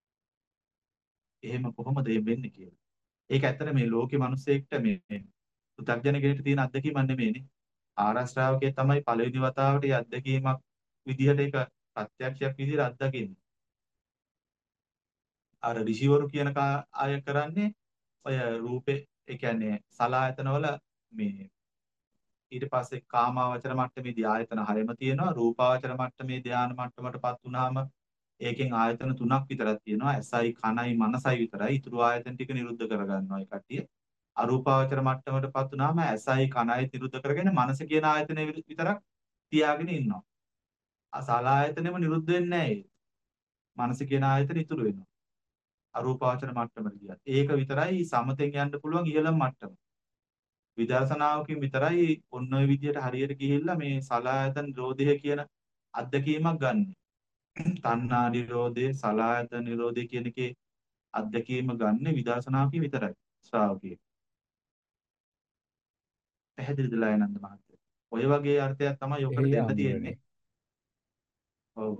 එහෙම කොහොමද ඒ වෙන්නේ කියලා. ඒක ඇත්තට මේ ලෝකේ මිනිස්සෙක්ට මේ පු탁ජන කෙනෙක්ට තියෙන අත්දැකීමක් නෙමෙයිනේ. ආරස්ත්‍රාවකේ තමයි පළවෙනි වතාවට ඒ අත්දැකීමක් විදිහට ඒක ප්‍රත්‍යක්ෂයක් විදිහට අත්දකින්නේ. අර ඍෂිවරු කියන අය කරන්නේ ඔය රූපේ ඒ කියන්නේ සලායතනවල මේ ඊට පස්සේ කාමාවචර මට්ටමේදී ආයතන හයම තියෙනවා. රූපාවචර මට්ටමේ ධානා මට්ටමටපත් වුනහම ඒකෙන් ආයතන තුනක් විතරක් තියෙනවා. ඇසයි කනයි මනසයි විතරයි. ඊතුරු ආයතන ටික නිරුද්ධ කරගන්නවා ඒ කට්ටිය. අරූපාවචර මට්ටමටපත් වුනහම ඇසයි කනයි නිරුද්ධ කරගෙන මනස කියන ආයතනය විතරක් තියාගෙන ඉන්නවා. අසලායතනෙම නිරුද්ධ වෙන්නේ නැහැ. මනස කියන ආයතන ඉතුරු වෙනවා. අරූපාවචර මට්ටමට ගියත්. ඒක විතරයි සමතෙන් යන්න පුළුවන් ඉහළම මට්ටම. විදර්ශනාවකින් විතරයි ඔන්න ඔය විදිහට හරියට ගිහිල්ලා මේ සලායතන නිරෝධය කියන අත්දැකීමක් ගන්න. තණ්හා නිරෝධය, සලායතන නිරෝධය කියන එකේ අත්දැකීම ගන්න විදර්ශනාවකින් විතරයි ශ්‍රාවකයෙක්. පැහැදිලිද ලයනන්ද මහත්තයා? ඔය වගේ අර්ථයක් තමයි ඔකට
එහේ
දෙන්න
ආඳුරනේ.
තියෙන්නේ. ඔව්.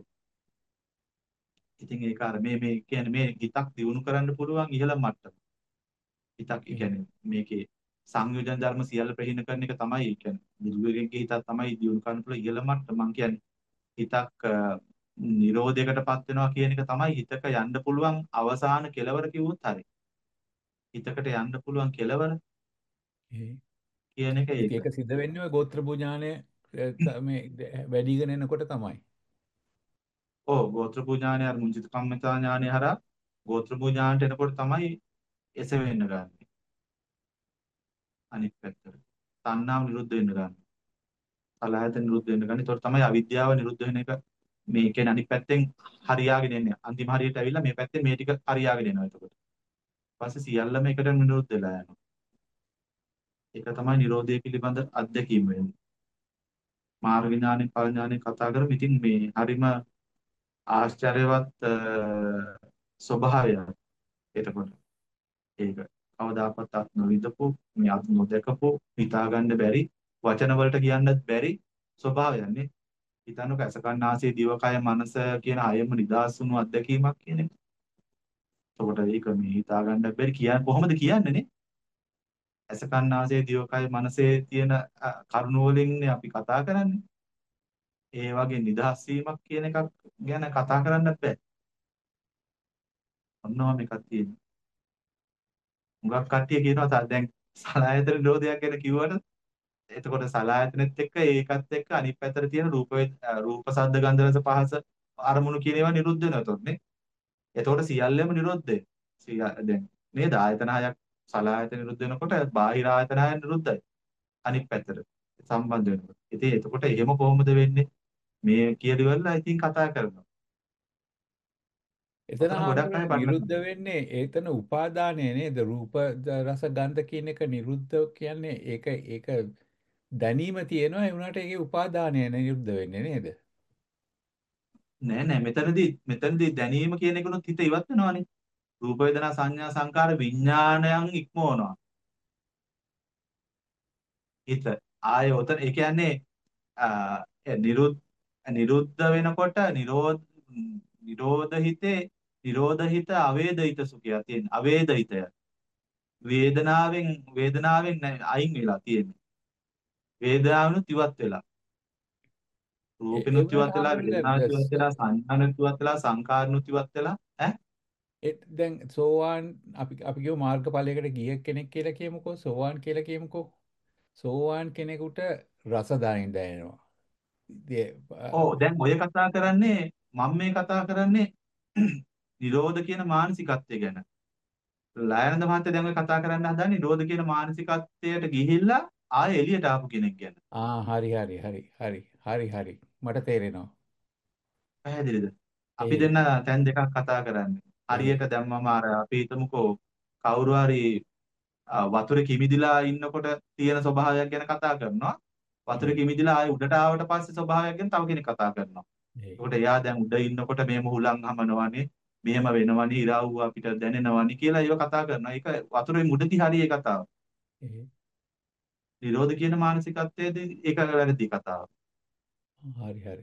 ඉතින් ඒක අර මේ මේ කියන්නේ මේ හිතක් දියුණු කරන්න පුළුවන් ඉහළම මට්ටම. හිතක්
එහේ.
කියන්නේ මේකේ සංයෝජන ධර්ම සියල්ල ප්‍රහීන කරන එක තමයි කියන්නේ. බුදුරෙන්ගේ හිතක් තමයි දියුණු කරන්න පුළුවන් ඉහළම මට්ටම. මං කියන්නේ හිතක් නිරෝධයකටපත් වෙනවා කියන එක තමයි හිතක යන්න පුළුවන් අවසාන කෙලවර කිව්වොත් හරි. හිතකට යන්න පුළුවන් කෙලවර
එහේ.
කියන එක ඒක.
ඉතින් ඒක සිද්ධ වෙන්නේ ඔය ගෝත්‍ර පූජානේ මේ වැඩිගෙන එනකොට තමයි.
ඔව් ගෝත්‍ර පූජානේ අර මුංචිත කම්මිතා ඥානේ හරහා ගෝත්‍ර පූජාන්ට එනකොට තමයි එසවෙන්න ගන්න. අනිත් පැත්තට. තණ්හාව නිරුද්ධ වෙන්න ගන්න. සලආයතන නිරුද්ධ වෙන්න ගන්න. ඒතකොට තමයි අවිද්‍යාව නිරුද්ධ වෙන එක මේ කියන්නේ අනිත් පැත්තෙන් හරියාගෙන එන්නේ. අන්තිම හරියට ඇවිල්ලා මේ පැත්තෙන් මේ ටික හරියාගෙන එනවා එතකොට. ඊපස්සේ සියල්ලම එකට නිරුද්ධ වෙලා යනවා. ඒක තමයි Nirodhe පිළිබඳ අත්දැකීම වෙන්නේ. මාර්ග ඥානෙ ඵල ඥානෙ කතා කරමු. ඉතින් මේ හරිම ආශ්චර්යවත් ස්වභාවයක්. එතකොට ඒක කවදාකවත් අත් නොවිඳපු මේ අත් නොදකපු හිතා ගන්න බැරි වචන වලට කියන්නත් බැරි ස්වභාවයන්නේ. හිතන්නක අසකන්නාසයේ දිවකය මනස කියන හයම නිදාස් වුණු අත්දැකීමක් කියන එක. එතකොට ඒක මේ හිතා ගන්න බැරි කියන්නේ කොහොමද කියන්නේ නේ? අසකන්නාසයේ දිවකය මනසේ තියෙන කරුණු වලින්නේ අපි කතා කරන්නේ. ඒ වගේ නිදහස් වීමක් කියන එකක් ගැන කතා කරන්නත් බෑ. ඔන්නෝම එකක් තියෙනවා. මුගක් කට්ටිය කියනවා දැන් සලායතන නිරෝධයක් ගැන කිව්වට එතකොට සලායතනෙත් එක්ක ඒකත් එක්ක අනිත් පැත්තට තියෙන රූප රූප ශබ්ද ගන්ධ රස පහස අරමුණු කියන ඒවා නිරුද්ධ වෙනවා එතකොට නේ. එතකොට සියල්ලම නිරුද්ධයි. දැන් නේද ආයතන හයක් සලායතන නිරුද්ධ වෙනකොට බාහිර ආයතන හය නිරුද්ධයි. අනිත් පැත්තට සම්බන්ධ වෙනකොට. ඉතින් එතකොට එහෙම කොහොමද වෙන්නේ? මේ කියලිවල ඉතින් කතා කරනවා.
එතන
ඔතන ගොඩක් අය
හාමුදුරනේ නිරුද්ධ
බලනවා.
වෙන්නේ එතන උපාදානය නේද? රූප රස ගන්ධ කියන එක නිරුද්ධ කියන්නේ ඒක ඒක දැනීම තියෙනවා ඒ වුණාට ඒකේ උපාදානය නිරුද්ධ වෙන්නේ නේද?
නෑ නෑ මෙතනදී මෙතනදී දැනීම කියන එකනොත් හිත ඉවත් වෙනවානේ. රූප වේදනා සංඥා සංකාර විඥානයන් ඉක්මවනවා. හිත ආය උතන ඒ කියන්නේ නිරුද්ධ නිරුද්ධ වෙනකොට නිරෝධ නිරෝධ හිතේ නිරෝධ හිත අවේදිත සුඛය තියෙන අවේදිතය වේදනාවෙන් වේදනාවෙන් අයින් වෙලා තියෙන්නේ වේදනාවනුත් ඉවත් වෙලා
ඒ ඒ
රූපෙනුත්
වුණාට
ඉවත් වෙලා
හාමුදුරනේ
වේදනානුත් ඉවත් වෙලා සංඥානුත් ඉවත් වෙලා සංකාරනුත් ඉවත් වෙලා ඈ
ඒ දැන් සෝවාන් අපි අපි කියමු මාර්ගඵලයකට ගිය කෙනෙක් කියලා කියමුකෝ සෝවාන් කියලා කියමුකෝ. සෝවාන් කෙනෙකුට රස දැනෙන්න දැනෙනවා.
ඔව්
ඒ,
දැන් ඔය කතා කරන්නේ මම මේ කතා කරන්නේ නිරෝධ කියන මානසිකත්වය ගැන. ලයනද මහත්තයා දැන් ඔය කතා කරන්න හදන්නේ නිරෝධ කියන මානසිකත්වයට ගිහිල්ලා ආයෙ එළියට ආපු කෙනෙක් ගැන.
ආ හරි හරි හරි හරි හරි හරි මට තේරෙනවා.
පැහැදිලිද? අපි
ඒ
දෙන්න තැන් දෙකක් කතා කරන්නේ.
ඒ
හරියට දැන් මම අර අපි හිතමුකෝ කවුරු හරි අ, වතුරේ කිමිදිලා ඉන්නකොට තියෙන ස්වභාවයක් ගැන කතා කරනවා. වතුරේ
ඒ
කිමිදිලා ආයෙ උඩට ආවට පස්සේ ස්වභාවයක් ගැන තව කෙනෙක් කතා කරනවා.
ඒ
ඒකට එයා දැන් උඩ ඉන්නකොට මෙහෙම හුලං හමනවනේ, මෙහෙම වෙනවනේ, ඉරාව්ව අපිට දැනෙනවනේ කියලා ඒව කතා කරනවා. ඒක වතුරේ මුඩදී හරි ඒ කතාව.
ඒ
නිරෝධ කියන මානසිකත්වයේදී ඒක වැරදි කතාව.
හරි හරි.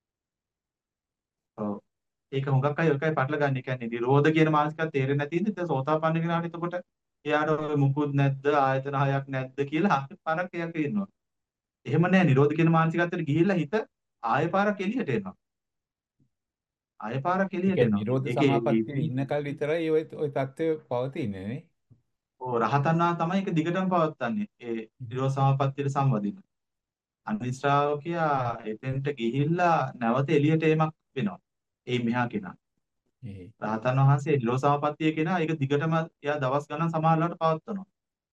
ඔව්. ඒක හුඟක් අය ඔකයි පටල ගන්න. ඒ කියන්නේ නිරෝධ කියන මානසිකත්වය තේරෙන්නේ නැති ඉඳි දැන් සෝතාපන්න කෙනාට එතකොට එයාට ඔය මුකුත් නැද්ද ආයතන හයක් නැද්ද කියලා පාරක් එයා කියනවා. එහෙම නැහැ නිරෝධ කියන මානසිකත්වයට ගිහිල්ලා හිත ආය පාරක් එළියට එනවා. ආය පාරක්
ඒ
එළියට
කියන්නේ
එනවා.
නිරෝධ
ඒකේ
සමාපත්තියේ ඉන්නකල් විතරයි ওই ওই தත්ත්වය පවතින්නේ නේ.
ඔව් රහතන් වහන්සේ තමයි ඒක දිගටම පවත්වන්නේ. ඒ නිරෝධ සමාපත්තියට සම්බන්ධින. අනිත් ශ්‍රාවකයා එතෙන්ට ගිහිල්ලා නැවත එළියට එීමක් වෙනවා. ඒ මෙහා කෙනා.
ඒ
රහතන් වහන්සේ නිරෝධ සමාපත්තිය කෙනා ඒක දිගටම එයා දවස් ගණන් සමහරලාට පවත්වනවා.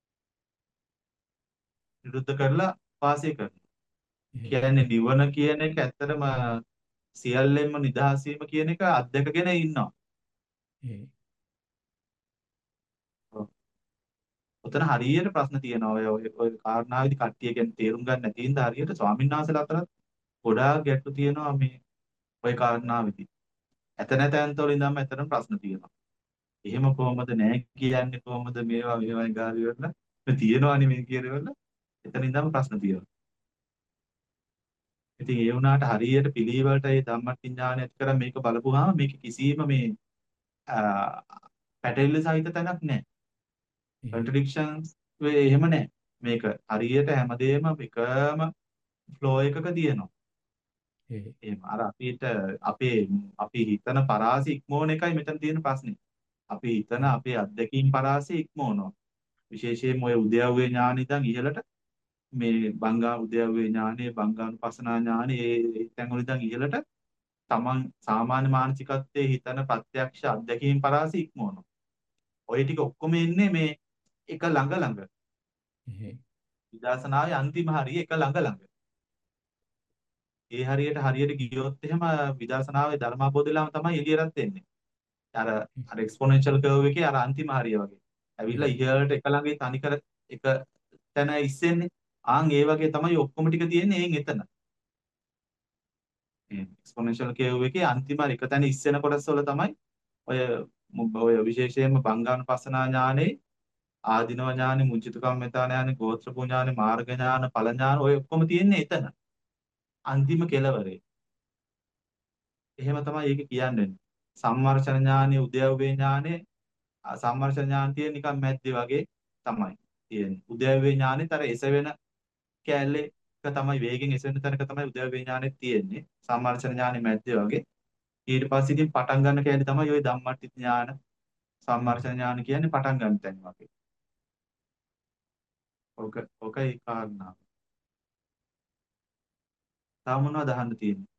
නිරුද්ධ කරලා වාසය කරනවා.
ඒ
කියන්නේ නිවන කියන එක ඇත්තටම සියල්ලෙන්ම නිදහස් වීම කියන එක අත්දැකගෙන ඉන්නවා.
ඒ
ඔව්. ඔතන හරියට ප්‍රශ්න තියෙනවා. ඔය ඔය ඔය කාරණාවේදී කට්ටිය කියන්නේ තේරුම් ගන්න නැති ඉඳ හරියට ස්වාමීන් වහන්සේලා අතරත් ගොඩාක් ගැටලු තියෙනවා මේ ඔය කාරණාවේදී. ඇත නැත ඇන්තවල ඉඳන්ම ඇත්තටම ප්‍රශ්න තියෙනවා. එහෙම කොහොමද නැහැ කියන්නේ කොහොමද මේවා මේවා ගාවි වෙන්න තියෙනවානේ මේ කියනවල එතන ඉඳන්ම ප්‍රශ්න තියෙනවා. ඉතින් ඒ වුණාට හරියට පිළිවෙලට ඒ ධම්මඥානය ඇති කරන් මේක බලපුවාම මේක කිසිම මේ පැටලිලි සහිත තැනක් නැහැ. කන්ට්‍රඩික්ෂන්ස් වේ එහෙම නැහැ. මේක හරියට හැමදේම එකම ෆ්ලෝ එකක තියෙනවා.
ඒ
එහෙම අර අපිට අපේ අපි හිතන පරාසය ඉක්මවන එකයි මෙතන තියෙන ප්‍රශ්නේ. අපි හිතන අපේ අත්දැකීම් පරාසය ඉක්මවනවා. විශේෂයෙන්ම ඔය උද්‍යව්‍ය ඥාන ඉඳන් ඉහළට මේ බංගා උද්‍යව්‍ය ඥානෙ, බංගානුපස්සනා ඥානෙ ඒ තැන් වල ඉඳන් ඉහළට තමන් සාමාන්‍ය මානසිකත්වයේ හිතන ප්‍රත්‍යක්ෂ අත්දැකීම් පරාසය ඉක්මවනවා. ඔය ටික ඔක්කොම එන්නේ මේ එක ළඟ ළඟ.
ඒ
විදර්ශනාවේ අන්තිම හරිය එක ළඟ ළඟ. ඒ හරියට හරියට ගියොත් එහෙම විදර්ශනාවේ ධර්මාබෝධයලාම තමයි එළියටත් එන්නේ. අර අර එක්ස්පොනෙන්ෂල් කර්ව් එකේ අර අන්තිම හරිය වගේ. ඇවිල්ලා ඉහළට එක ළඟේ තනිකර එක තැන ඉස්සෙන්නේ. ආන් ඒ වගේ තමයි ඔක්කොම ටික තියෙන්නේ එන් එතන. මේ එක්ස්පොනෙන්ෂල් කර්ව් එකේ අන්තිම එක තැන ඉස්සෙන කොටස් වල තමයි ඔය ඔය විශේෂයෙන්ම බංගානුපස්සනා ඥානේ ආධිනව ඥානෙ, මුචිත කම්මිතා ඥානෙ, ගෝත්‍ර පුඥානෙ, මාර්ග ඥාන, ඵල ඥාන ඔය ඔක්කොම තියෙන්නේ එතන. අන්තිම කෙලවරේ. එහෙම තමයි ඒක කියන්නේ. සම්මර්ෂණ ඥානෙ, උද්‍යව්‍ය ඥානෙ, සම්මර්ෂණ ඥාන තියෙන නිකන් මැද්දේ වගේ තමයි තියෙන්නේ. උද්‍යව්‍ය ඥානෙත් අර එසවෙන කැලේ එක තමයි වේගෙන් එසවෙන තැනක තමයි උද්‍යව්‍ය ඥානෙත් තියෙන්නේ. සම්මර්ෂණ ඥානෙ මැද්දේ වගේ. ඊට පස්සේ ඉතින් පටන් ගන්න කැලේ තමයි ওই ධම්මට්ටි ඥාන, සම්මර්ෂණ ඥාන කියන්නේ පටන් ගන්න තැන් වගේ. ඕක ඕකයි කාරණා. තා මොනවද අහන්න තියෙන්නේ?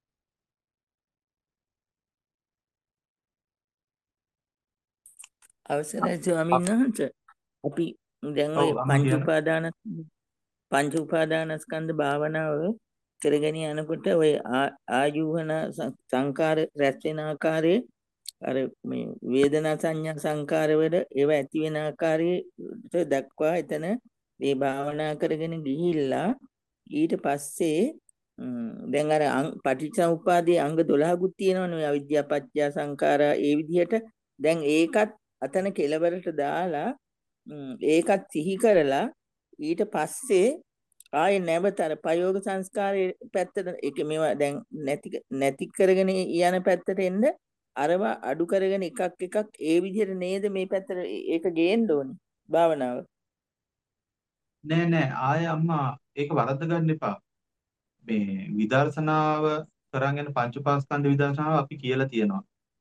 අවසරයි ස්වාමීන් වහන්සේ. අපි දැන් ඔය
ඔව් අම්ම
පංච
කියන්න.
උපාදාන පංච උපාදානස්කන්ධ භාවනාව කරගෙන යනකොට ඔය ආ- ආයුහන ස- සංකාර රැස් වෙන ආකාරයේ අර මේ වේදනා සංඥා සංකාර වල ඒව ඇති වෙන ආකාරයට දක්වා එතන මේ භාවනා කරගෙන ගිහිල්ලා ඊට පස්සේ ම්, දැන් අර අං- පටිච්චසමුප්පාදයේ අංග දොළහකුත් තියෙනවනේ ඔය අවිද්‍යාව පත්‍ය සංඛාරා ඒ විදිහට දැන් ඒකත් අතන කෙලවරට දාලා ම්, ඒකත් සිහි කරලා ඊට පස්සේ ආයේ නැවත අර ප්‍රයෝග සංස්කාරයේ පැත්තට ඒක මේවා දැන් නැති නැති කරගෙන යන පැත්තට එන්න අරවා අඩු කරගෙන එකක් එකක් ඒ විදිහට නේද මේ පැත්තට ඒ- ඒක ගේන්න ඕනේ භාවනාව.
නෑ නෑ ආය අම්මා ඒක වරද්ද ගන්න එපා. මේ විදර්ශනාව කරන් යන පංච උපාස්කන්ධ විදර්ශනාව අපි කියලා තියෙනවා.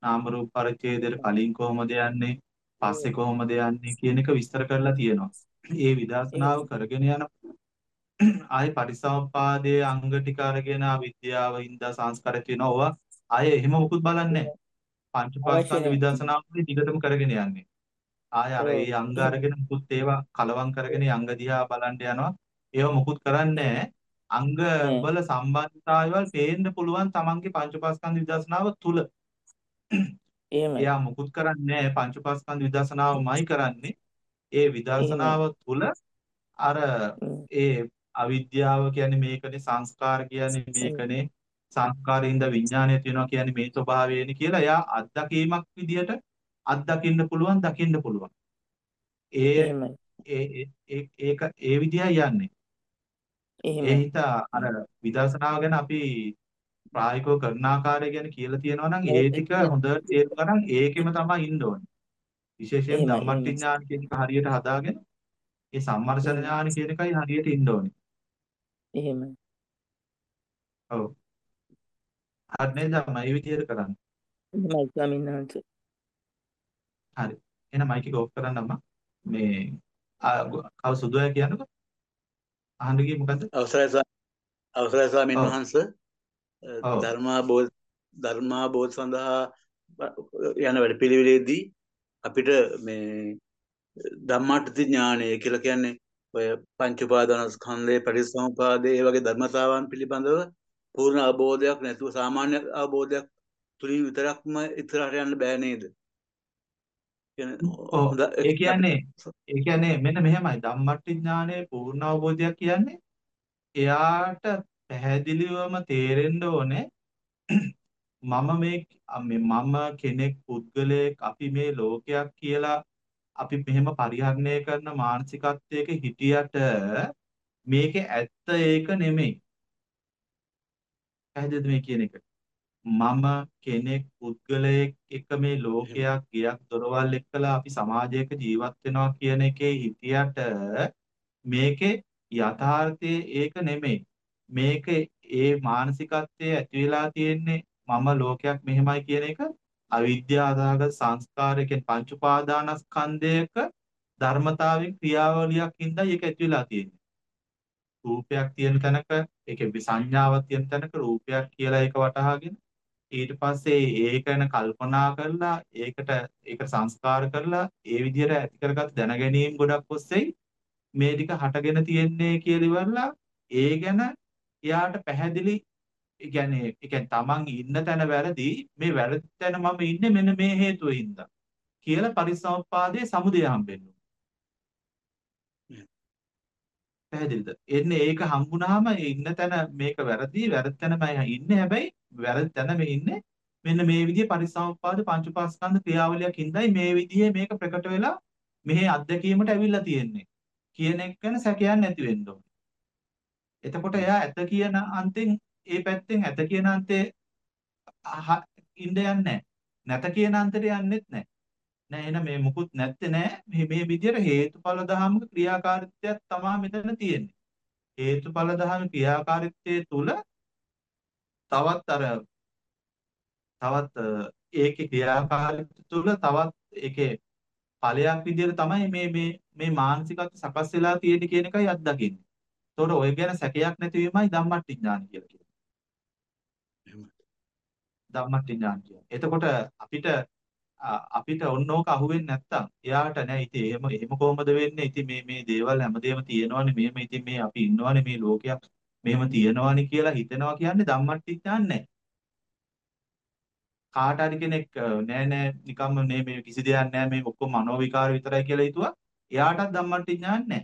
නාම රූප පරිච්ඡේදයට කලින් කොහොමද යන්නේ පස්සේ කොහොමද යන්නේ කියන එක විස්තර කරලා තියෙනවා. ඒ විදර්ශනාව කරගෙන යන ආයේ පටිසමුප්පාදයේ අංග ටික අරගෙන අවිද්‍යාව හින්දා සංස්කාර තියෙනවා. ඕවා ආයේ එහෙම මොකුත් බලන්නේ නැහැ. පංච
අවශ්‍ය
උපාස්කන්ධ
නැහැ.
විදර්ශනාවයි දිගටම කරගෙන යන්නේ. ආය අර
ඔව්.
ඒ අංග
එහෙම.
අරගෙන මුකුත් ඒවා කලවම් කරගෙන ඒ අංග දිහා බලන්න යනවා. ඒව මුකුත් කරන්නේ නැහැ. අංග
නෑ.
වල සම්බන්ධතාවයවල් පේන්න පුළුවන් තමන්ගේ පංච උපාස්කන්ධ විදර්ශනාව තුල.
එහෙමයි.
එයා මුකුත් කරන්නේ නැහැ. පංච උපාස්කන්ධ විදර්ශනාවමයි කරන්නේ. ඒ
එහෙමයි.
විදර්ශනාව තුල අර
හ්ම්.
ඒ අවිද්‍යාව කියන්නේ මේකනේ සංස්කාර කියන්නේ
හ්ම්.
මේකනේ සංස්කාරින්ද විඥානය තියෙනවා කියන්නේ මේ ස්වභාවයනේ කියලා එයා අත්දැකීමක් විදියට අත්දකින්න පුළුවන් දකින්න පුළුවන්. ඒ
එහෙමයි.
ඒ ඒ- ඒ- ඒක ඒ විදිහයි යන්නේ. ඒ
එහෙමයි.
හින්දා අර විදර්ශනාව ගැන අපි ප්‍රායෝගිකව කරන ආකාරය ගැන කියලා තියෙනවා නම් ඒ
ඔව්.
ටික
ඒක
හොඳට තේරුම් ගන්න ඒකෙම තමයි ඉන්න ඕනේ. විශේෂයෙන්
එහෙමයි.
ධම්මට්ටි
එහෙමයි.
ඥාන කියන එක හරියට හදාගෙන ඒ සම්මර්ෂණ
එහෙමයි.
ඥාන කියන එකයි හරියට ඉන්න ඕනේ.
එහෙමයි.
ඔව්. හරි නේද? මම මේ විදිහට කරන්නේ.
එහෙමයි ස්වාමීන් වහන්සේ.
හරි. එහෙනම් මයික් එක ඔෆ් කරන්න අම්මා. මේ ආ, ගො- කව සුදුය කියන්නකෝ. අහන්න ගියේ මොකද්ද?
අවසරයි ස්වා- අවසරයි ස්වාමීන්
ඔව්.
වහන්සේ
ඔව්.
ධර්මාබෝධ ධර්මාබෝධ සඳහා යන වැඩ පිළිවෙලේදී අපිට මේ ධම්මාට්ටි ඥානය කියලා කියන්නේ ඔය පංච උපාදානස්කන්ධයේ පරිසම්පාදයේ ඒ වගේ ධර්මතාවන් පිළිබඳව පූර්ණ අවබෝධයක් නැතුව සාමාන්‍ය අවබෝධයක් තුලින් විතරක්ම ඉතරට යන්න බෑ නේද? කියන්නේ
ඔව්.
හොඳ
ඒ කියන්නේ ඒ කියන්නේ මෙන්න මෙහෙමයි ධම්මට්ටි ඥානයේ පූර්ණ අවබෝධයක් කියන්නේ එයාට පැහැදිලිවම තේරෙන්න ඕනේ මම මේ මේ මම කෙනෙක් පුද්ගලයෙක් අපි මේ ලෝකයක් කියලා අපි මෙහෙම පරිහරණය කරන මානසිකත්වයක හිටියට මේකේ ඇත්ත ඒක නෙමෙයි. පැහැදිලිද මේ කියන එක? මම කෙනෙක් පුද්ගලයෙක් එක මේ ලෝකයක් ගියක් දොරවල් එක්කලා අපි සමාජයක ජීවත් වෙනවා කියන එකේ හිටියට මේකේ යථාර්ථයේ ඒක නෙමෙයි. මේකේ ඒ මානසිකත්වයේ ඇති වෙලා තියෙන්නේ මම ලෝකයක් මෙහෙමයි කියන එක අවිද්‍යාවදාග සංස්කාරයකින් පංච උපාදානස්කන්ධයක ධර්මතාවයෙන් ක්‍රියාවලියක් හින්දා ඒක ඇති වෙලා තියෙන්නේ. රූපයක් තියෙන තැනක ඒකේ සංඥාවක් තියෙන තැනක රූපයක් කියලා ඒක වටහාගෙන ඊට පස්සේ ඒක ගැන කල්පනා කරලා ඒකට ඒක සංස්කාර කරලා ඒ විදිහට ඇති කරගත් දැනගැනීම් ගොඩක් ඔස්සේ මේ ටික හටගෙන තියෙන්නේ කියලා ඉවරලා ඒ ගැන එයාට පැහැදිලි ඒ කියන්නේ ඒ කියන්නේ තමන් ඉන්න තැන වැරදි මේ වැරදි තැන මම ඉන්නේ මෙන්න මේ හේතුව හින්දා කියලා පරිසම්පාදයේ සමුදය හම්බෙන්න. පැහැදිලිද? එන්නේ ඒක හම්බුනහම ඉන්න තැන මේක වැරදි වැරදි තැන මම ඉන්නේ හැබැයි වැරදි තැන මේ ඉන්නේ මෙන්න මේ විදිහේ පරිසම්පාද පංච උපාස්කන්ධ ක්‍රියාවලියක් හින්දායි මේ විදිහේ මේක ප්‍රකට වෙලා මෙහි අත්දැකීමට ඇවිල්ලා තියෙන්නේ කියන එක ගැන සැකයක් නැති වෙන්න ඕනේ. එතකොට එයා ඇත කියන අන්තෙන් ඒ පැත්තෙන් ඇත කියන අන්තේ අහ- ඉන්න යන්නේ නැහැ. නැත කියන අන්තයට යන්නෙත් නැහැ. නෑ එහෙනම් මේ මුකුත් නැත්තේ නෑ මේ මේ විදිහට හේතුඵල ධර්මක ක්‍රියාකාරීත්වයක් තමයි මෙතන තියෙන්නේ. හේතුඵල ධර්ම ක්‍රියාකාරීත්වයේ තුල තවත් අර තවත් අ, ඒකේ ක්‍රියාකාරීත්වය තුල තවත් ඒකේ ඵලයක් විදිහට තමයි මේ මේ මේ මානසිකත්ව සකස් වෙලා තියෙන්නේ කියන එකයි අත්දකින්නේ. ඒතකොට ඔය ගැන සැකයක් නැතිවීමයි ධම්මට්ටි ඥාන කියලා කියන්නේ. ධම්මට්ටි ඥාන කියන්නේ. එතකොට අපිට අ- අපිට ඔන්න ඕක අහුවෙන්නේ නැත්තම් එයාට නෑ ඉතින් එහෙම එහෙම කොහොමද වෙන්නේ ඉතින් මේ මේ දේවල් හැමදේම තියෙනවනේ මෙහෙම ඉතින් මේ අපි ඉන්නවනේ මේ ලෝකයක් මෙහෙම තියෙනවනේ කියලා හිතනවා කියන්නේ ධම්මට්ටි ඥාන නෑ. කාට හරි කෙනෙක් අ, නෑ නෑ නිකම්ම මේ මේ කිසි දෙයක් නෑ මේ ඔක්කොම මනෝ විකාර විතරයි කියලා හිතුවා එයාටත් ධම්මට්ටි ඥාන නෑ.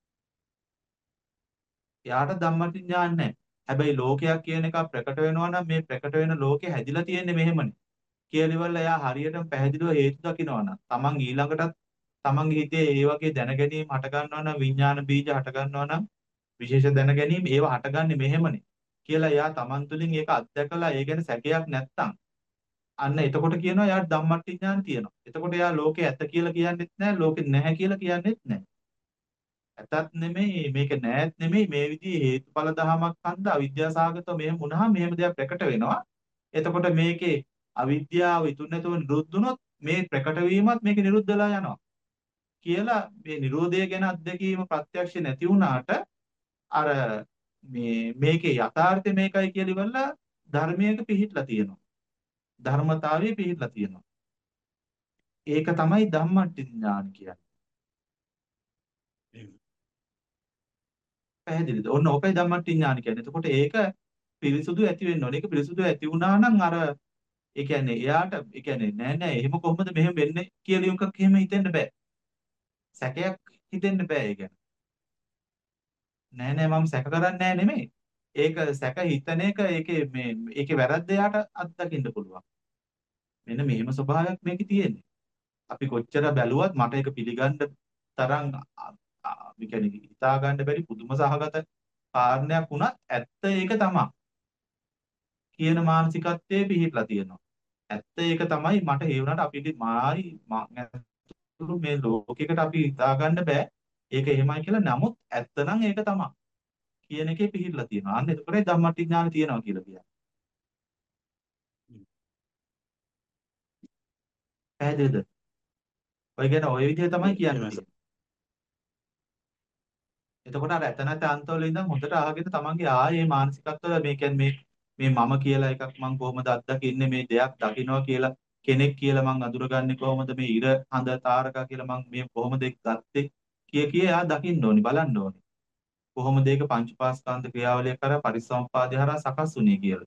එයාට ධම්මට්ටි ඥාන නෑ. හැබැයි ලෝකයක් කියන එක ප්‍රකට වෙනවා නම් මේ ප්‍රකට වෙන ලෝකේ හැදිලා තියෙන්නේ මෙහෙමනේ. කියලා ඉවරලා එයා හරියටම පැහැදිලිව හේතු දකිනවා නම් තමන් ඊළඟටත් තමන්ගේ හිතේ ඒ වගේ දැනගැනීම් හට ගන්නවා නම් විඥාන බීජ හට ගන්නවා නම් විශේෂ දැනගැනීම් ඒවා හටගන්නේ මෙහෙමනේ කියලා එයා තමන් තුළින් ඒක අත්දැකලා ඒ ගැන සැකයක් නැත්තම් අන්න එතකොට කියනවා එයාට ධම්මට්ටි ඥාන තියෙනවා. එතකොට එයා ලෝකේ ඇත කියලා කියන්නෙත් නැහැ ලෝකේ නැහැ කියලා කියන්නෙත් නැහැ. ඇතත් නෙමෙයි මේක නෑත් නෙමෙයි මේ විදිහේ හේතුඵල ධමයක් හන්ද අවිද්‍යාසගතව මෙහෙම වුණාම මෙහෙම දෙයක් ප්‍රකට වෙනවා. එතකොට මේකේ අවිද්‍යාව ඉතුරු නැතුව නිරුද්ධ වුණොත් මේ ප්‍රකට වීමත් මේක නිරුද්ධ වෙලා යනවා කියලා මේ Nirodha ගැන අත්දැකීම ප්‍රත්‍යක්ෂ නැති වුණාට අර මේ මේකේ යථාර්ථය මේකයි කියලා ඉවරලා ධර්මයක පිහිටලා තියෙනවා. ධර්මතාවයේ පිහිටලා තියෙනවා. ඒක තමයි ධම්මට්ටි ඥාන කියන්නේ. පැහැදිලිද? ඔන්න ඕකයි ධම්මට්ටි ඥාන කියන්නේ. එතකොට ඒක පිරිසුදු ඇති වෙන්න ඕනේ. ඒක පිරිසුදු ඇති වුණා නම් අර ඒ කියන්නේ එයාට ඒ කියන්නේ නෑ නෑ එහෙම කොහොමද මෙහෙම වෙන්නේ කියලා එකක් එහෙම හිතෙන්න බෑ. සැකයක් හිතෙන්න බෑ ඒක. නෑ නෑ මම සැක කරන්නේ නෑ නෙමෙයි. ඒක සැක හිතන එක ඒකේ මේ ඒකේ වැරද්ද එයාට අත්දකින්න පුළුවන්. මෙන්න මෙහෙම ස්වභාවයක් මේකේ තියෙන්නේ. අපි කොච්චර බැලුවත් මට ඒක පිළිගන්න තරම් මේ කියන්නේ හිතා ගන්න බැරි පුදුම සහගත කාරණයක් වුණත් ඇත්ත ඒක තමයි කියන මානසිකත්වයේ පිහිටලා තියෙනවා. ඇත්ත ඒක තමයි මට ඒ වුණාට අපිට මායි මම මේ ලෝකයකට අපි හිතා ගන්න බෑ. ඒක එහෙමයි කියලා. නමුත් ඇත්ත නම් ඒක තමයි කියන එකේ පිහිටලා තියෙනවා. අන්න එතකොටයි ධම්මට්ටි ඥාන තියෙනවා කියලා කියන්නේ. පැහැදිලිද? ඔය කියන ඔය විදිහ තමයි කියන්නේ. එතකොට අර ඇතනත අන්තවල ඉඳන් හොඳට අහගෙන තමන්ගේ ආයේ මානසිකත්වල මේ කියන්නේ මේ මේ මම කියලා එකක් මම කොහොමද අත්දකින්නේ මේ දෙයක් දකින්නවා කියලා කෙනෙක් කියලා මං අඳුරගන්නේ කොහොමද මේ ඉර හඳ තාරකා කියලා මං මේ කොහොමද ඒක ගත්තේ කිය කිය එයා දකින්න ඕනි බලන්න ඕනි කොහොමද ඒක පංච පාස්කන්ධ ක්‍රියාවලිය කරා පරිසම්පාදේ හරහා සකස් වුනේ කියලා.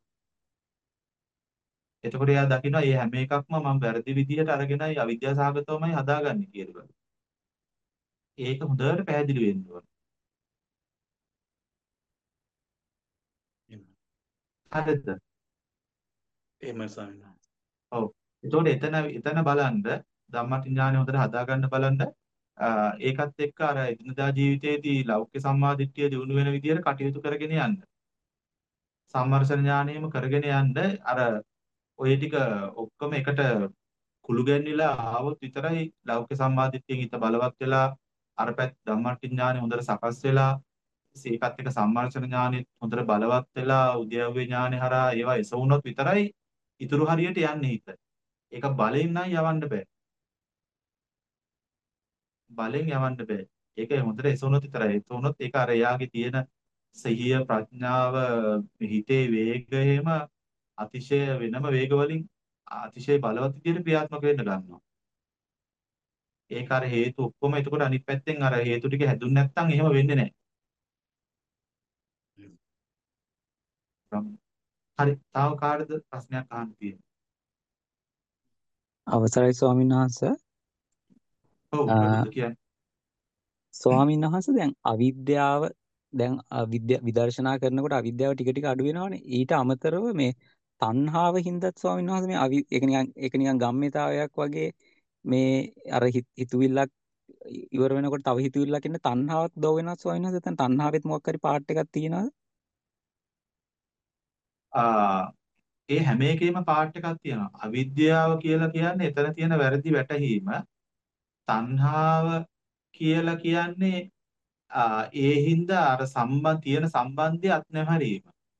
එතකොට එයා දකිනවා මේ හැම එකක්ම මම වැරදි විදිහට අරගෙනයි අවිද්‍යාව සහගතවමයි හදාගන්නේ කියලා. ඒක හොඳට පැහැදිලි වෙන්න ඕන. හරිද?
එහෙමයි ස්වාමීන් වහන්සේ.
ඔව්. එතකොට එතන එතන බලන්න ධම්මටි ඥානය හොඳට හදාගන්න බලන්න ඒකත් එක්ක අර එදිනදා ජීවිතයේදී ලෞකික සම්මාදිට්ඨිය දිනු වෙන විදිහට කටයුතු කරගෙන යන්න. සම්මර්ෂණ ඥානයම කරගෙන යන්න අර ඔය ටික ඔක්කොම එකට කුළු ගැන්විලා ආවොත් විතරයි ලෞකික සම්මාදිට්ඨියෙන් හිත බලවත් වෙලා අර පැත්ත ධම්මටි ඥානය හොඳට සකස් වෙලා ඒකත් එක්ක සම්මර්ෂණ ඥානෙ හොඳට බලවත් වෙලා උද්‍යව්‍ය ඥානෙ හරහා ඒවා එසවුනොත් විතරයි ඉතුරු හරියට යන්නේ හිත. ඒක බලෙන් නම් යවන්න බෑ. බලෙන් යවන්න බෑ. ඒක හොඳට එසවුනොත් විතරයි. එසවුනොත් ඒක අර එයාගේ තියෙන සිහිය ප්‍රඥාව හිතේ වේගයම අතිශය වෙනම වේග වලින් අතිශය බලවත් විදිහට ක්‍රියාත්මක වෙන්න ගන්නවා. ඒක අර හේතු ඔක්කොම එතකොට අනිත් පැත්තෙන් අර හේතු ටික හැදුන්නේ නැත්නම් එහෙම වෙන්නේ නැහැ. හරි. තව කාටද ප්‍රශ්නයක් අහන්න තියෙන්නේ?
අවසරයි ස්වාමීන් වහන්සේ.
ඔව් ප්‍රබුද්ධ කියන්නේ.
ස්වාමීන් වහන්සේ දැන් අවිද්‍යාව දැන් අවිද්‍යාව විදර්ශනා කරනකොට අවිද්‍යාව ටික ටික අඩු වෙනවනේ. ඊට අමතරව මේ තණ්හාව හින්දාත් ස්වාමීන් වහන්සේ මේ අවි ඒක නිකන් ඒක නිකන් ගම්මිතාවයක් වගේ මේ අර හිතුවිල්ලක් ඉවර වෙනකොට තව හිතුවිල්ලක් ඉන්න තණ්හාවක් දෝ වෙනවා ස්වාමීන් වහන්සේ. දැන් තණ්හාවෙත් මොකක් හරි පාර්ට් එකක් තියෙනවද?
ආ ඒ හැම එකේම පාර්ට් එකක් තියෙනවා. අවිද්‍යාව කියලා කියන්නේ එතන තියෙන වැරදි වැටහීම. තණ්හාව කියලා කියන්නේ ඒ හින්දා අර සම්බන්ධ තියෙන සම්බන්ධය අත්නැහැරීම.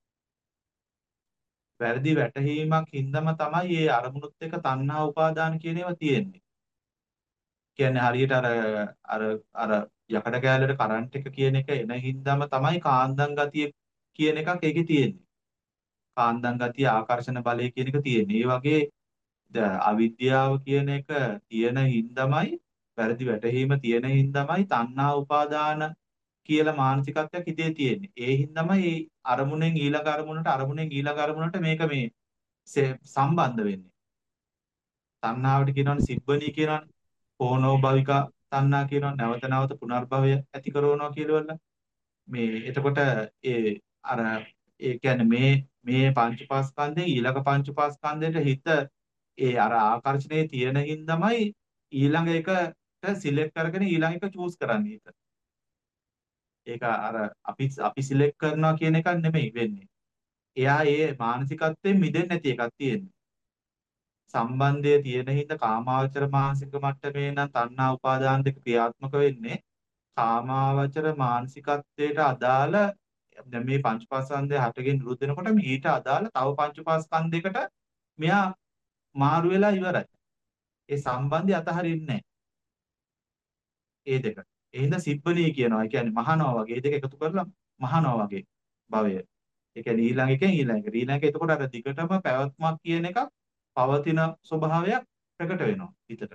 වැරදි වැටහීමක් හින්දාම තමයි මේ අරමුණුත් එක්ක තණ්හා උපාදාන කියන ඒවා තියෙන්නේ. කියන්නේ හරියට අර අර අර යකඩ කෑල්ලට කරන්ට් එක කියන එක එන හින්දාම තමයි කාන්දම් ගතිය කියන එකක් ඒකේ තියෙන්නේ. කාන්දම් ගතිය ආකර්ෂණ බලය කියන එක තියෙන්නේ. ඒ වගේ අවිද්‍යාව කියන එක තියෙන හින්දාමයි වැරදි වැටහීම තියෙන හින්දාමයි තණ්හා උපාදාන කියලා මානසිකත්වයක් හිතේ තියෙන්නේ. ඒ හින්දාමයි අරමුණෙන් ඊළඟ අරමුණට අරමුණෙන් ඊළඟ අරමුණට මේක මේ සම්බන්ධ වෙන්නේ. තණ්හාවට කියනවනේ සිබ්බණී කියනවනේ. පෝනෝ භවිකා තණ්හා කියනවා නැවත නැවත පුනර්භවය ඇති කරනවා කියලා. මේ එතකොට ඒ අර ඒ කියන්නේ මේ මේ පංචපාස්කන්ධයෙන් ඊළඟ පංචපාස්කන්ධයට හිත ඒ අර ආකර්ෂණයේ තියෙන හින්දාමයි ඊළඟ එකට සිලෙක්ට් කරගෙන ඊළඟ එක චූස් කරන්නේ හිත. ඒක අර අපි අපි සිලෙක්ට් කරනවා කියන එකක් නෙමෙයි වෙන්නේ. එයා ඒ මානසිකත්වයෙන් මිදෙන්නේ නැති එකක් තියෙන්නේ. සම්බන්ධය තියෙන හින්දා කාමාවචර මානසික මට්ටමේ නම් තණ්හා උපාදාන දෙක ක්‍රියාත්මක වෙන්නේ. කාමාවචර මානසිකත්වයට අදාළ දැන් මේ පංචපාස්කන්ධය හටගෙන නිරුද්ධ වෙනකොට ඊට අදාළ තව පංචපාස්කන්ධයකට මෙයා මාරු වෙලා ඉවරයි. ඒ සම්බන්ධය අතහරින්නේ නැහැ. ඒ දෙක. ඒ හින්දා සිබ්බණී කියනවා. ඒ කියන්නේ මහනවා වගේ. ඒ දෙක එකතු කරලා මහනවා වගේ භවය. ඒ කියන්නේ ඊළඟ එකෙන් ඊළඟ එක. ඊළඟ එක එතකොට අර දිගටම පැවැත්මක් කියන එකක් පවතින ස්වභාවයක් ප්‍රකට වෙනවා හිතට.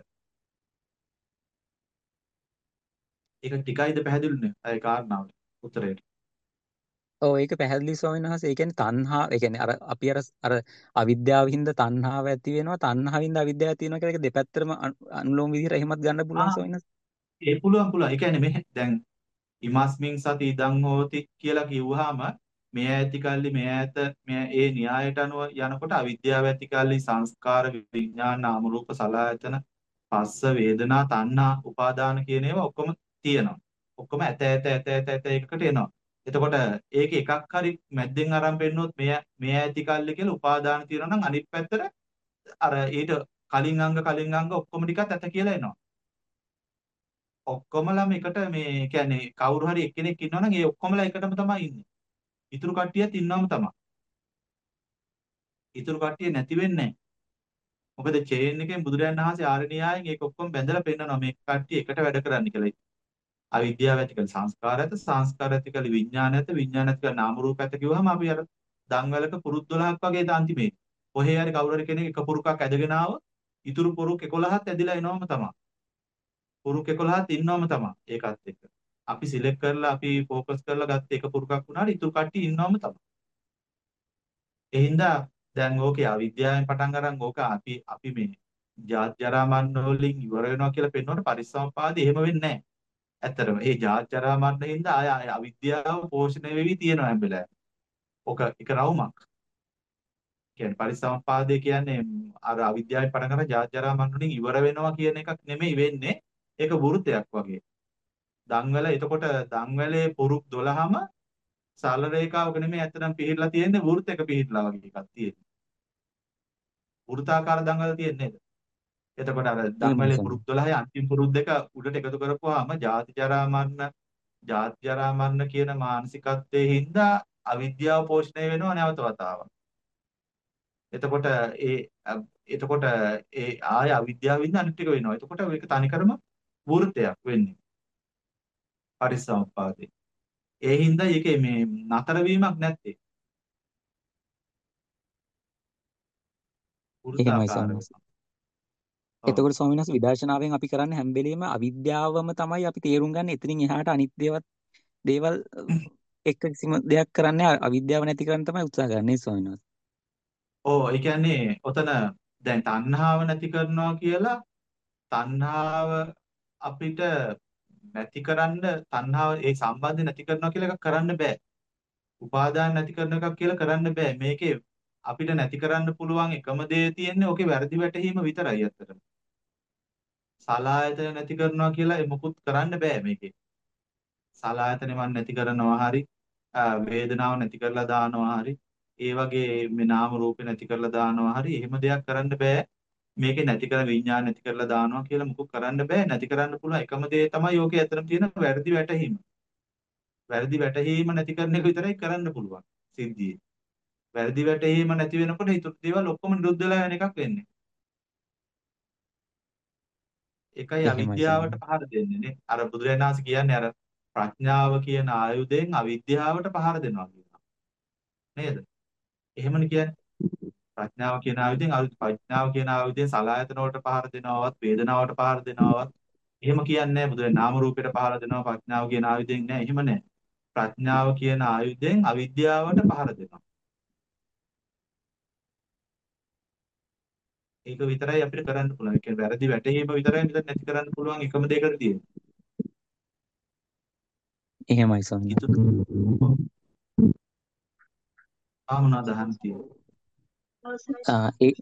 ඒක ටිකයිද පැහැදිලිනේ? අය කාරණාව උත්තරේට.
ඔව් ඒක පැහැදිලි ස්වාමීන් වහන්සේ. ඒ කියන්නේ තණ්හා, ඒ කියන්නේ අර අපි අර අර අවිද්‍යාවින්ද තණ්හාව ඇති වෙනවා, තණ්හාවින්ද අවිද්‍යාව ඇති වෙනවා කියලා ඒක දෙපැත්තටම අනු- අනුලෝම විදිහට එහෙමත් ගන්න පුළුවන්
ආ
ස්වාමීන් වහන්සේ.
ඒ පුළුවන් පුළුවන්. ඒ කියන්නේ මේ දැන් ඉමස්මින් සති ඉදං හෝති කියලා කිව්වහම මේ ඇති කල්ලි මේ ඇත මේ ඒ න්‍යායට අනුව යනකොට අවිද්‍යාව ඇති කල්ලි සංස්කාර විඥාන නාම රූප සලආයතන පස්ස වේදනා තණ්හා උපාදාන කියන ඒවා ඔක්කොම තියෙනවා. ඔක්කොම ඇත ඇත ඇත ඇත ඇත එකකට එනවා. එතකොට ඒක එකක් හරි මැද්දෙන් අරන් පෙන්නොත් මෙය මෙය ඇති කල්ලි කියලා උපාදාන තියෙනවා නම් අනිත් පැත්තට අර ඊට කලින් අංග කලින් අංග ඔක්කොම ටිකත් ඇත කියලා එනවා. ඔක්කොමලම එකට මේ කියන්නේ කවුරු හරි එක්කෙනෙක් ඉන්නවා නම් ඒ ඔක්කොමලා එකටම තමයි ඉන්නේ. ඉතුරු කට්ටියත් ඉන්නවම තමයි. ඉතුරු කට්ටිය නැති වෙන්නේ නැහැ. මොකද චේන් එකෙන් බුදුරජාණන් වහන්සේ ආරණ්‍යයෙන් ඒක ඔක්කොම බැඳලා පෙන්නනවා මේ කට්ටිය එකට වැඩ කරන්න කියලා. අවිද්‍යාව ඇති කළ සංස්කාර ඇත, සංස්කාර ඇති කළ විඥාන ඇත, විඥාන ඇති කළ නාම රූප ඇත කිව්වහම අපි අර දන්වැලක පුරුත් දොළහක් වගේ දාන්තිමේ. කොහේ හරි කවුරු හරි කෙනෙක් එක පුරුකක් ඇදගෙන ආව, ඉතුරු පුරුක් එකොළහත් ඇදිලා එනවම තමයි. පුරුක් එකොළහත් ඉන්නවම තමයි ඒකත් එක්ක. අපි සිලෙක්ට් කරලා අපි ફોකස් කරලා ගත්ත එක පුරුකක් වුණාට ඉතුරු කට්ටිය ඉන්නවම තමයි. ඒ හින්දා දැන් ඕකේ අවිද්‍යාවෙන් පටන් අරන් ඕක අපි අපි මේ ජාත් ජරා මරණ වලින් ඉවර වෙනවා කියලා පෙන්වනකොට පරිසම්පාදේ එහෙම වෙන්නේ නැහැ. ඇත්තටම ඒ ජාත් ජරා මරණ හින්දා ආය ආය අවිද්‍යාව පෝෂණය වෙවි තියෙනවා හැම වෙලාවෙම. ඕක එක රවුමක්. කියන්නේ පරිසම්පාදේ කියන්නේ අර අවිද්‍යාවෙන් පටන් අරන් ජාත් ජරා මරණ වලින් ඉවර වෙනවා කියන එකක් නෙමෙයි වෙන්නේ. ඒක වෘතයක් වගේ. දන්වැල එතකොට දන්වැලේ පුරුක් දොළහම සරල රේඛාවක නෙමෙයි ඇත්තටම පිහිටලා තියෙන්නේ වෘත්තයක පිහිටලා වගේ එකක් තියෙන්නේ. වෘත්තාකාර දන්වැල තියෙන්නේ නේද? එතකොට අර
එහෙමයි
දන්වැලේ
ස්වාමීන්
පුරුක් දොළහේ අන්තිම පුරුක් දෙක උඩට එකතු කරපුවාම ජාති ජරා මරණ ජාති ජරා මරණ කියන මානසිකත්වයේ හින්දා අවිද්‍යාව පෝෂණය වෙනවා නැවත වතාවක්. එතකොට ඒ එතකොට ඒ ආය අවිද්‍යාවින්ද අනිත් ටික වෙනවා. එතකොට ඒක තනිකරම වෘත්තයක් වෙන්නේ. පරිසම්පාදේ. ඒ හින්දා ඒකේ මේ නතර වීමක් නැත්තේ.
එහෙමයි
වෘත්තාකාර
ස්වාමීන් වහන්සේ.
වෙනවා. ඔව්.
එතකොට ස්වාමීන් වහන්සේ විදර්ශනාවෙන් අපි කරන්නේ හැම වෙලෙම අවිද්‍යාවම තමයි අපි තේරුම් ගන්න. එතනින් එහාට අනිත් දේවල් දේවල් එක්ක කිසිම දෙයක් කරන්නේ අවිද්‍යාව නැති කරන්න තමයි උත්සාහ කරන්නේ ස්වාමීන් වහන්සේ.
ඔව් ඒ කියන්නේ ඔතන දැන් තණ්හාව නැති කරනවා කියලා තණ්හාව අපිට නැතිකරන්න තණ්හාව ඒ සම්බන්ධය නැති කරනවා කියලා එකක් කරන්න බෑ. උපාදාන නැති කරන එකක් කියලා කරන්න බෑ. මේකේ අපිට නැති කරන්න පුළුවන් එකම දේ තියෙන්නේ ඔකේ වැරදි වැටහීම විතරයි අත්තට. සලායතන නැති කරනවා කියලා ඒ මොකුත් කරන්න බෑ මේකේ. සලායතනෙ මන් නැති කරනවා හරි වේදනාව නැති කරලා දානවා හරි ඒ වගේ මේ නාම රූපේ නැති කරලා දානවා හරි එහෙම දෙයක් කරන්න බෑ. මේකේ නැති කර විඥාන නැති කරලා දානවා කියලා මොකුත් කරන්න බෑ. නැති කරන්න පුළුවන් එකම දේ තමයි ඕකේ ඇත්තටම තියෙන වැරදි වැටහීම. වැරදි වැටහීම නැති කරන එක විතරයි කරන්න පුළුවන් සිද්ධියේ. වැරදි වැටහීම නැති වෙනකොට ඊටු දේවල් ඔක්කොම නිරුද්ධ වෙලා යන එකක් වෙන්නේ. ඒකයි
එහෙමයි
අවිද්‍යාවට
ස්වාමීන්
පහර දෙන්නේ නේ. අර බුදුරජාණන් වහන්සේ කියන්නේ අර ප්‍රඥාව කියන ආයුධයෙන් අවිද්‍යාවට පහර දෙනවා කියනවා. නේද? එහෙමනේ කියන්නේ. ප්‍රඥාව කියන ආයුධයෙන් අවිද්‍ය ප්‍රඥාව කියන ආයුධයෙන් සලආයතන වලට පහර දෙනවවත් වේදනාවට පහර දෙනවවත් එහෙම කියන්නේ නැහැ. බුදුරජාණන් නාම රූපයට පහර දෙනවා ප්‍රඥාව කියන ආයුධයෙන් නෑ. එහෙම නෑ. ප්‍රඥාව කියන ආයුධයෙන් අවිද්‍යාවට පහර දෙනවා. ඒක විතරයි අපිට කරන්න පුළුවන්. ඒ කියන්නේ වැරදි වැටහීම විතරයි මෙතන නැති කරන්න පුළුවන් එකම දෙයකට තියෙන්නේ.
එහෙමයි ස්වාමීන්
ඉතුරු ආ මොනවද අහන්න තියෙන්නේ?
වහන්සේ. ආ ඒ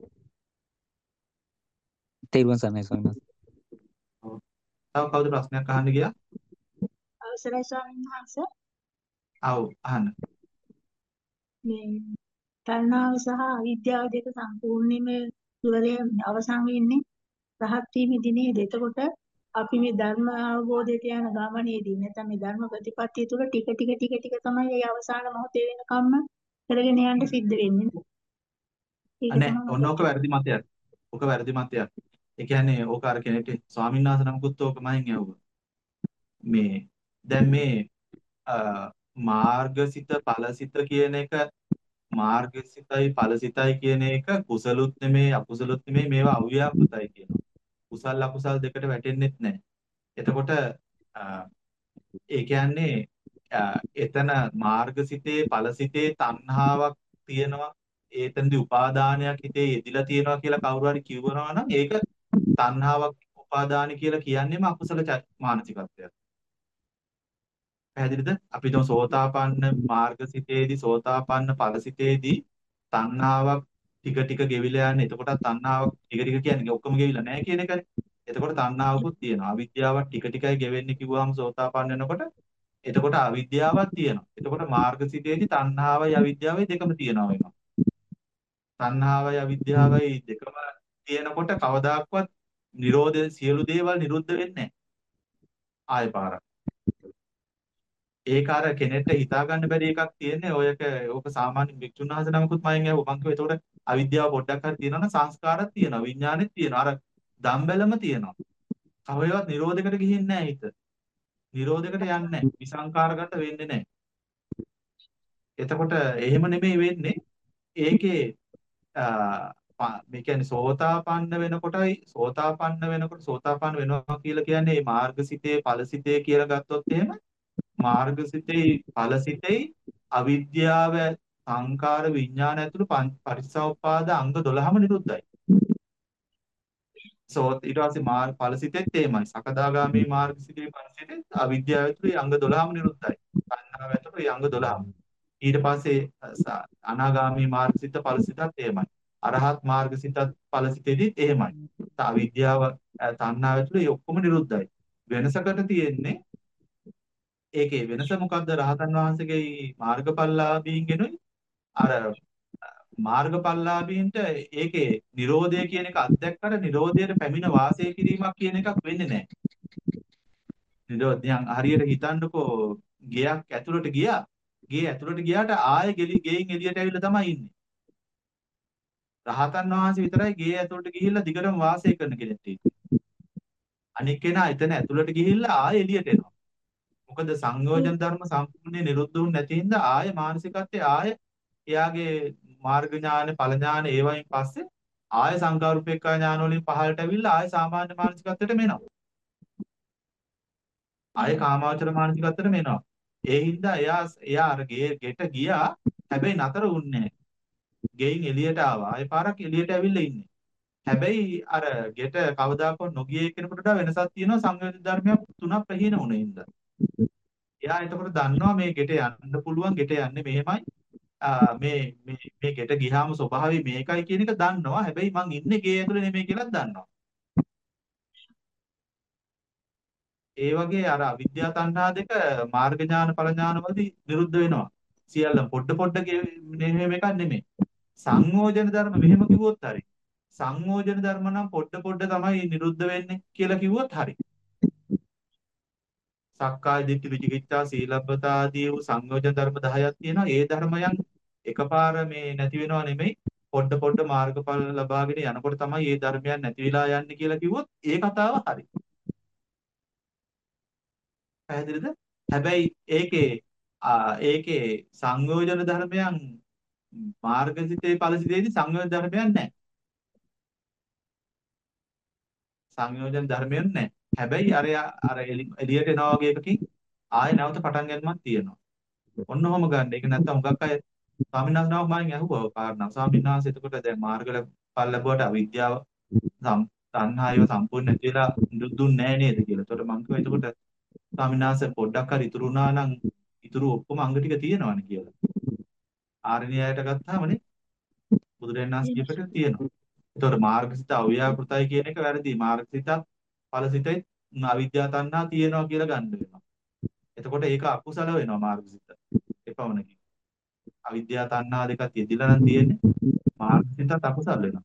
තේරුවන් සරණයි ස්වාමීන් වහන්සේ.
ඔව්. තව කවුද ප්‍රශ්නයක් අහන්න ගියා?
අවසරයි ස්වාමීන් වහන්සේ.
ආව් අහන්න.
මේ තණ්හාව සහ අවිද්‍යාව දෙක සම්පූර්ණයෙන්ම ඉවරේ අවසන් වෙන්නේ රහත් වීමේදී නේද? එතකොට අපි මේ ධර්ම අවබෝධයට යන ගමනේදී නැත්නම් මේ ධර්ම ප්‍රතිපත්තිය තුළ ටික ටික ටික ටික තමයි මේ අවසාන මොහොතේ වෙනකම්ම කරගෙන යන්න සිද්ධ වෙන්නේ. ඒක
අනේ
තමයි
ඔන්න ඕක වැරදි මතයක්. ඕක වැරදි මතයක්. ඒ කියන්නේ ඕක අර කෙනෙක්ට ස්වාමීන් වහන්සේ නමකුත් ඕක මහින් ඇහුවා. මේ දැන් මේ අ, මාර්ගසිත ඵලසිත කියන එක මාර්ගසිතයි ඵලසිතයි කියන එක කුසලුත් නෙමේ අකුසලුත් නෙමේ මේවා අව්‍යාකෘතයි කියනවා. කුසල් අකුසල් දෙකට වැටෙන්නෙත් නැහැ. එතකොට අ, ඒ කියන්නේ අ, එතන මාර්ගසිතේ ඵලසිතේ තණ්හාවක් තියෙනවා. ඒතනදී උපාදානයක් හිතේ යෙදිලා තියෙනවා කියලා කවුරු හරි කිව්වනවා නම් ඒක තණ්හාවක් උපාදාන කියලා කියන්නේම අකුසල ච- මානසිකත්වයක්. පැහැදිලිද? අපි හිතමු සෝතාපන්න මාර්ගසිතේදී සෝතාපන්න ඵලසිතේදී තණ්හාවක් ටික ටික ගෙවිලා යන්නේ. එතකොට තණ්හාවක් ටික ටික කියන්නේ ඔක්කොම ගෙවිලා නැහැ කියන එකනේ. එතකොට තණ්හාවකුත් තියෙනවා. අවිද්‍යාවක් ටික ටිකයි ගෙවෙන්නේ කිව්වහම සෝතාපන්න වෙනකොට එතකොට අවිද්‍යාවක් තියෙනවා. එතකොට මාර්ගසිතේදී තණ්හාවයි අවිද්‍යාවයි දෙකම තියෙනවා වෙනවා. තණ්හාවයි අවිද්‍යාවයි දෙකම තියෙනකොට කවදාක්වත් නිරෝධ සියලු දේවල් නිරුද්ධ වෙන්නේ නැහැ. ආය පාරක්. ඒක අර කෙනෙක්ට හිතා ගන්න බැරි එකක් තියෙන්නේ. ඔයක ඕක සාමාන්‍ය භික්ෂුන් වහන්සේ නමකුත් මයින් ඇහුවා. මං කිව්වා එතකොට අවිද්‍යාව පොඩ්ඩක් හරි තියෙනවා නම් සංස්කාරත් තියෙනවා, විඥානෙත් තියෙනවා. අර දම්බැලම තියෙනවා. කවයවත් නිරෝධයකට ගිහින් නැහැ හිත. නිරෝධයකට යන්නේ නැහැ. විසංකාරගත වෙන්නේ නැහැ. එතකොට එහෙම නෙමෙයි වෙන්නේ. ඒකේ ආ, ප- මේ කියන්නේ සෝතාපන්න වෙනකොටයි සෝතාපන්න වෙනකොට සෝතාපන්න වෙනවා කියලා කියන්නේ මේ මාර්ගසිතේ ඵලසිතේ කියලා ගත්තොත් එහෙම මාර්ගසිතේ ඵලසිතේ අවිද්‍යාව සංකාර විඥාන ඇතුළු පං- පටිච්චසමුප්පාද අංග දොළහම නිරුද්ධයි. සෝත ඊට පස්සේ මාර්ග ඵලසිතෙත් එහෙමයි. සකදාගාමී මාර්ගසිතේ ඵලසිතෙත් අවිද්‍යාව ඇතුළු මේ අංග දොළහම නිරුද්ධයි. සංඥාව ඇතුළු මේ අංග දොළහම. ඊට පස්සේ අ, ස- අනාගාමී මාර්ගසිත ඵලසිතත් එහෙමයි. අරහත් මාර්ගසිතත් ඵලසිතෙදිත් එහෙමයි. අවිද්‍යාව අ, තණ්හාව ඇතුළු මේ ඔක්කොම නිරුද්ධයි. වෙනසකට තියෙන්නේ ඒකේ වෙනස මොකද්ද? රහතන් වහන්සේගේ මාර්ගඵලලාභීන්ගෙනුයි අර මාර්ගඵලලාභීන්ට ඒකේ Nirodha කියන එක අත්දැක්කට Nirodhaයට පැමිණ වාසය කිරීමක් කියන එකක් වෙන්නේ නැහැ. නිරෝධයන් හරියට හිතන්නකෝ ගෙයක් ඇතුළට ගියා. ගේ ඇතුළට ගියාට ආයෙ ගෙලි ගෙයින් එළියට ඇවිල්ලා තමයි ඉන්නේ. රහතන් වහන්සේ විතරයි ගේ ඇතුළට ගිහිල්ලා දිගටම වාසය කරන කෙනෙක් තියෙන්නේ. අනික කෙනා එතන ඇතුළට ගිහිල්ලා ආයෙ එළියට එනවා. මොකද සංයෝජන ධර්ම සම්පූර්ණයෙන් නිරුද්ධ වුනේ නැති හින්දා ආයෙ මානසිකත්වයේ ආයෙ එයාගේ මාර්ග ඥාන ඵල ඥාන ඒවයින් පස්සේ ආයෙ සංකාරූපේක්ඛා ඥාන වලින් පහළට ඇවිල්ලා ආයෙ සාමාන්‍ය මානසිකත්වයට මෙනවා. ආයෙ කාමාවචර මානසිකත්වයට මෙනවා. ඒ හින්දා එයා එයා අර ගේ ගෙට ගියා හැබැයි නතර වුන්නේ නැහැ. ගෙයින් එළියට ආවා. ආයෙ පාරක් එළියට ඇවිල්ලා ඉන්නේ. හැබැයි අර ගෙට කවදාකවත් නොගියේ කෙනෙකුට වඩා වෙනසක් තියෙනවා සංයෝජන ධර්මයක් තුනක් ප්‍රහීන වුණේ හින්දා. එයා එතකොට දන්නවා මේ ගෙට යන්න පුළුවන් ගෙට යන්නේ මෙහෙමයි. ආ, මේ මේ මේ ගෙට ගියාම ස්වභාවය මේකයි කියන එක දන්නවා. හැබැයි මං ඉන්නේ ගේ ඇතුලේ නෙමෙයි කියලා දන්නවා. ඒ වගේ අර අවිද්‍යා තණ්හා දෙක මාර්ග ඥාන ඵල ඥාන වලදී විරුද්ධ වෙනවා. සියල්ල පොඩ පොඩ මෙහෙම එකක් නෙමෙයි. සංයෝජන ධර්ම මෙහෙම කිව්වොත් හරි. සංයෝජන ධර්ම නම් පොඩ පොඩ තමයි නිරුද්ධ වෙන්නේ කියලා කිව්වොත් හරි. සක්කාය දිට්ඨි විචිකිච්ඡා සීලබ්බත ආදී වූ සංයෝජන ධර්ම දහයක් තියෙනවා. ඒ ධර්මයන් එකපාර මේ නැති වෙනව නෙමෙයි. පොඩ පොඩ මාර්ගඵල ලබාගෙන යනකොට තමයි මේ ධර්මයන් නැති වෙලා යන්නේ කියලා කිව්වොත් ඒ කතාව හරි. පැහැදිලිද? හැබැයි ඒකේ ආ, ඒකේ සංයෝජන ධර්මයන් මාර්ගසිතේ ඵලසිතේදී සංයෝජන ධර්මයන් නැහැ. සංයෝජන ධර්මයන් නැහැ. හැබැයි අර අර එලි- එළියට එනවා වගේ එකකින් ආයෙ නැවත පටන් ගන්නමක් තියෙනවා. ඔන්න ඔහොම ගන්න. ඒක නැත්තම් හුඟක් අය ස්වාමීන් වහන්සේ නමක් මගෙන් ඇහුවා ඔය කාරණා. ස්වාමීන් වහන්සේ එතකොට දැන් මාර්ගල පල් ලැබුවට අවිද්‍යාව සම් තණ්හායව සම්පූර්ණ නැති වෙලා දුන්නේ නැහැ නේද කියලා. එතකොට මං කිව්වා එතකොට ස්වාමීන් වහන්සේ පොඩ්ඩක් හරි ඉතුරු වුණා නම් ඉතුරු ඔක්කොම අංග ටික තියෙනවනේ කියලා. ආරණ්‍යයට ගත්තාමනේ බුදුරජාණන් වහන්සේ කියපට තියෙනවා. එතකොට මාර්ගසිත අව්‍යාකෘතයි කියන එක වැරදි. මාර්ගසිතත් ඵලසිතයි අවිද්‍යා තණ්හා තියෙනවා කියලා ගන්න වෙනවා. එතකොට ඒක අකුසල වෙනවා මාර්ගසිත. එපමණකින්. අවිද්‍යා තණ්හා දෙකත් යෙදිලා නම් තියෙන්නේ. මාර්ගසිතත් අකුසල වෙනවා.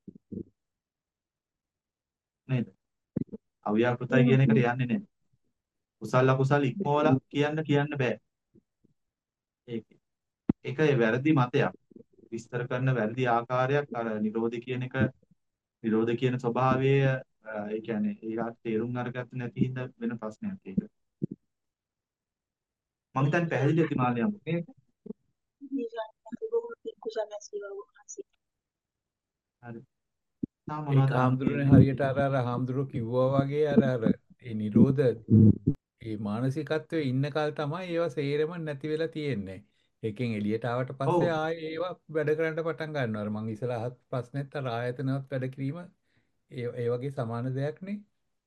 නේද? අව්‍යාකෘතයි කියන එකට යන්නේ නැහැ. කුසල අකුසල ඉක්මවලා කියන්න කියන්න බෑ. ඒක. ඒක වැරදි මතයක්. විස්තර කරන වැරදි ආකාරයක් අර නිරෝධي කියන එක නිරෝධ කියන ස්වභාවය ඒ කියන්නේ ඒකට තේරුම් අරගත්තේ නැති හින්දා වෙන ප්‍රශ්නයක් ඒක. මම හිතන්නේ පැහැදිලි ඇති මාළියම් නේද? හරි. තා
ඒක
මොනවද අහන්න
හාමුදුරනේ
තියෙන්නේ?
හරියට අර අර හාමුදුරුවෝ කිව්වා වගේ අර අර ඒ නිරෝධ ඒ මානසිකත්වයේ ඉන්න කල් තමයි ඒවා සේරම නැති වෙලා තියෙන්නේ. ඒකෙන් එළියට ආවට
ඔව්.
පස්සේ ආයේ ඒවා වැඩ කරන්න පටන් ගන්නවා. අර මං ඉස්සලා අහත් ප්‍රශ්නෙත් අර ආයතනවත් වැඩ කිරීම ඒ ඒ වගේ සමාන දෙයක් නේ.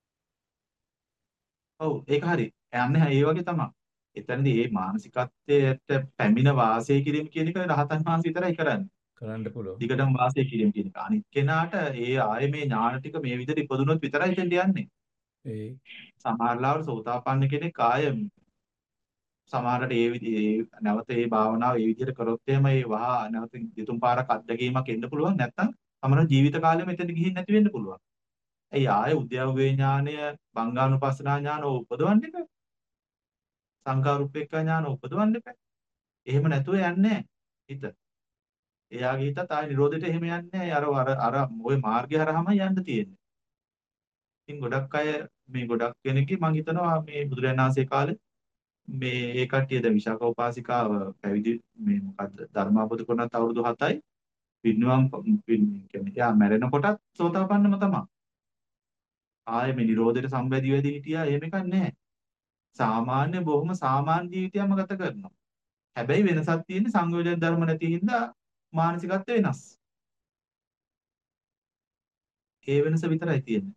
ඔව් ඒක හරි. යන්නේ ඒ වගේ තමයි. එතනදී මේ මානසිකත්වයට පැමිණ වාසය කිරීම කියන එක රහතන් වහන්සේ විතරයි කරන්නේ.
කරන්න පුළුවන්.
දිගටම වාසය කිරීම කියන එක. අනිත් කෙනාට ඒ ආයේ මේ ඥාන ටික මේ විදිහට ඉපදුනොත් විතරයි දෙන්න යන්නේ.
ඒ
සමහරවිට සෝතාපන්න කෙනෙක් ආයේ සමහරට ඒ විදිහේ නැවත ඒ භාවනාව ඒ විදිහට කරොත් එහෙම ඒ වහා නැවත දෙතුන් පාරක් අත්දැකීමක් එන්න පුළුවන්. නැත්නම් සමහර ජීවිත කාලෙම එතන ගිහින් නැති වෙන්න පුළුවන්. ඇයි ආයේ උද්‍යව්වේ ඥානය, බංගානුපස්සනා ඥාන උපදවන්න එපා. සංකාරුප්පේක්ඛ ඥාන උපදවන්න එපා. එහෙම නැතුව යන්නේ හිත. එයාගේ හිතත් ආයේ නිරෝධයට එහෙම යන්නේ අර අර අර ওই මාර්ගය හරහාම යන්න තියෙන්නේ. ඉතින් ගොඩක් අය මේ ගොඩක් කෙනෙක්ගේ මම හිතනවා මේ බුදුරජාණන් වහන්සේ කාලේ මේ ඒ කට්ටිය දැන් විශාඛ උපාසිකාව පැවිදි මේ මොකද්ද ධර්මාබෝධ කරනත් අවුරුදු හතයි පින්නුවම් කියන්නේ එයා මැරෙනකොටත් සෝතාපන්නම තමයි. ආයේ මේ නිරෝධයට සම්බැදී වැඩි හිටියා එහෙම එකක් නැහැ. සාමාන්‍ය බොහොම සාමාන්‍ය ජීවිතයක්ම ගත කරනවා. හැබැයි වෙනසක් තියෙන්නේ සංයෝජන ධර්ම නැති හින්දා මානසිකත්ව වෙනස්. ඒ වෙනස විතරයි තියෙන්නේ.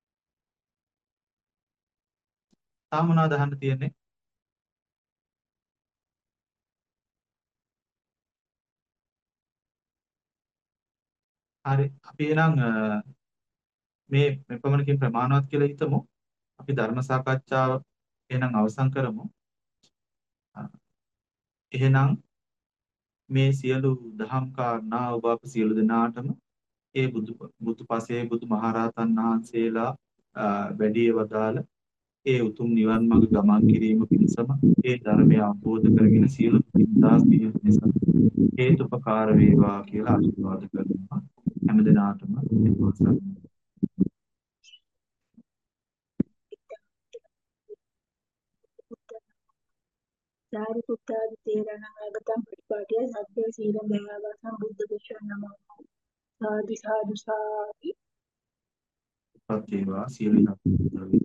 තාම මොනවද අහන්න තියෙන්නේ? හරි. අපි එහෙනම් මේ මෙපමණකින් ප්‍රමාණවත් කියලා හිතමු. අපි ධර්ම සාකච්ඡාව එහෙනම් අවසන් කරමු. එහෙනම් මේ සියලු දහම් කාරණා ඔබ අප සියලු දෙනාටම ඒ බුදු බුදුපසේ බුදු මහරහතන් වහන්සේලා වැඩි වදාළ ඒ උතුම් නිවන් මඟ ගමන් කිරීම පිණිසම ඒ ධර්මය අවබෝධ කරගෙන සියලු පින්දා සියලු නිසා හේතුපකාර වේවා කියලා ආශිර්වාද කරනවා හැම දිනාටම එක්වසන්
සාරිපුත්තාදි තේරණ ආගතම් ප්‍රතිපාටිය සබ්බේ සීලං දයාවසං බුද්ධ දේශන නමෝ සාදු සාදු සාදු
පත් වේවා සියලු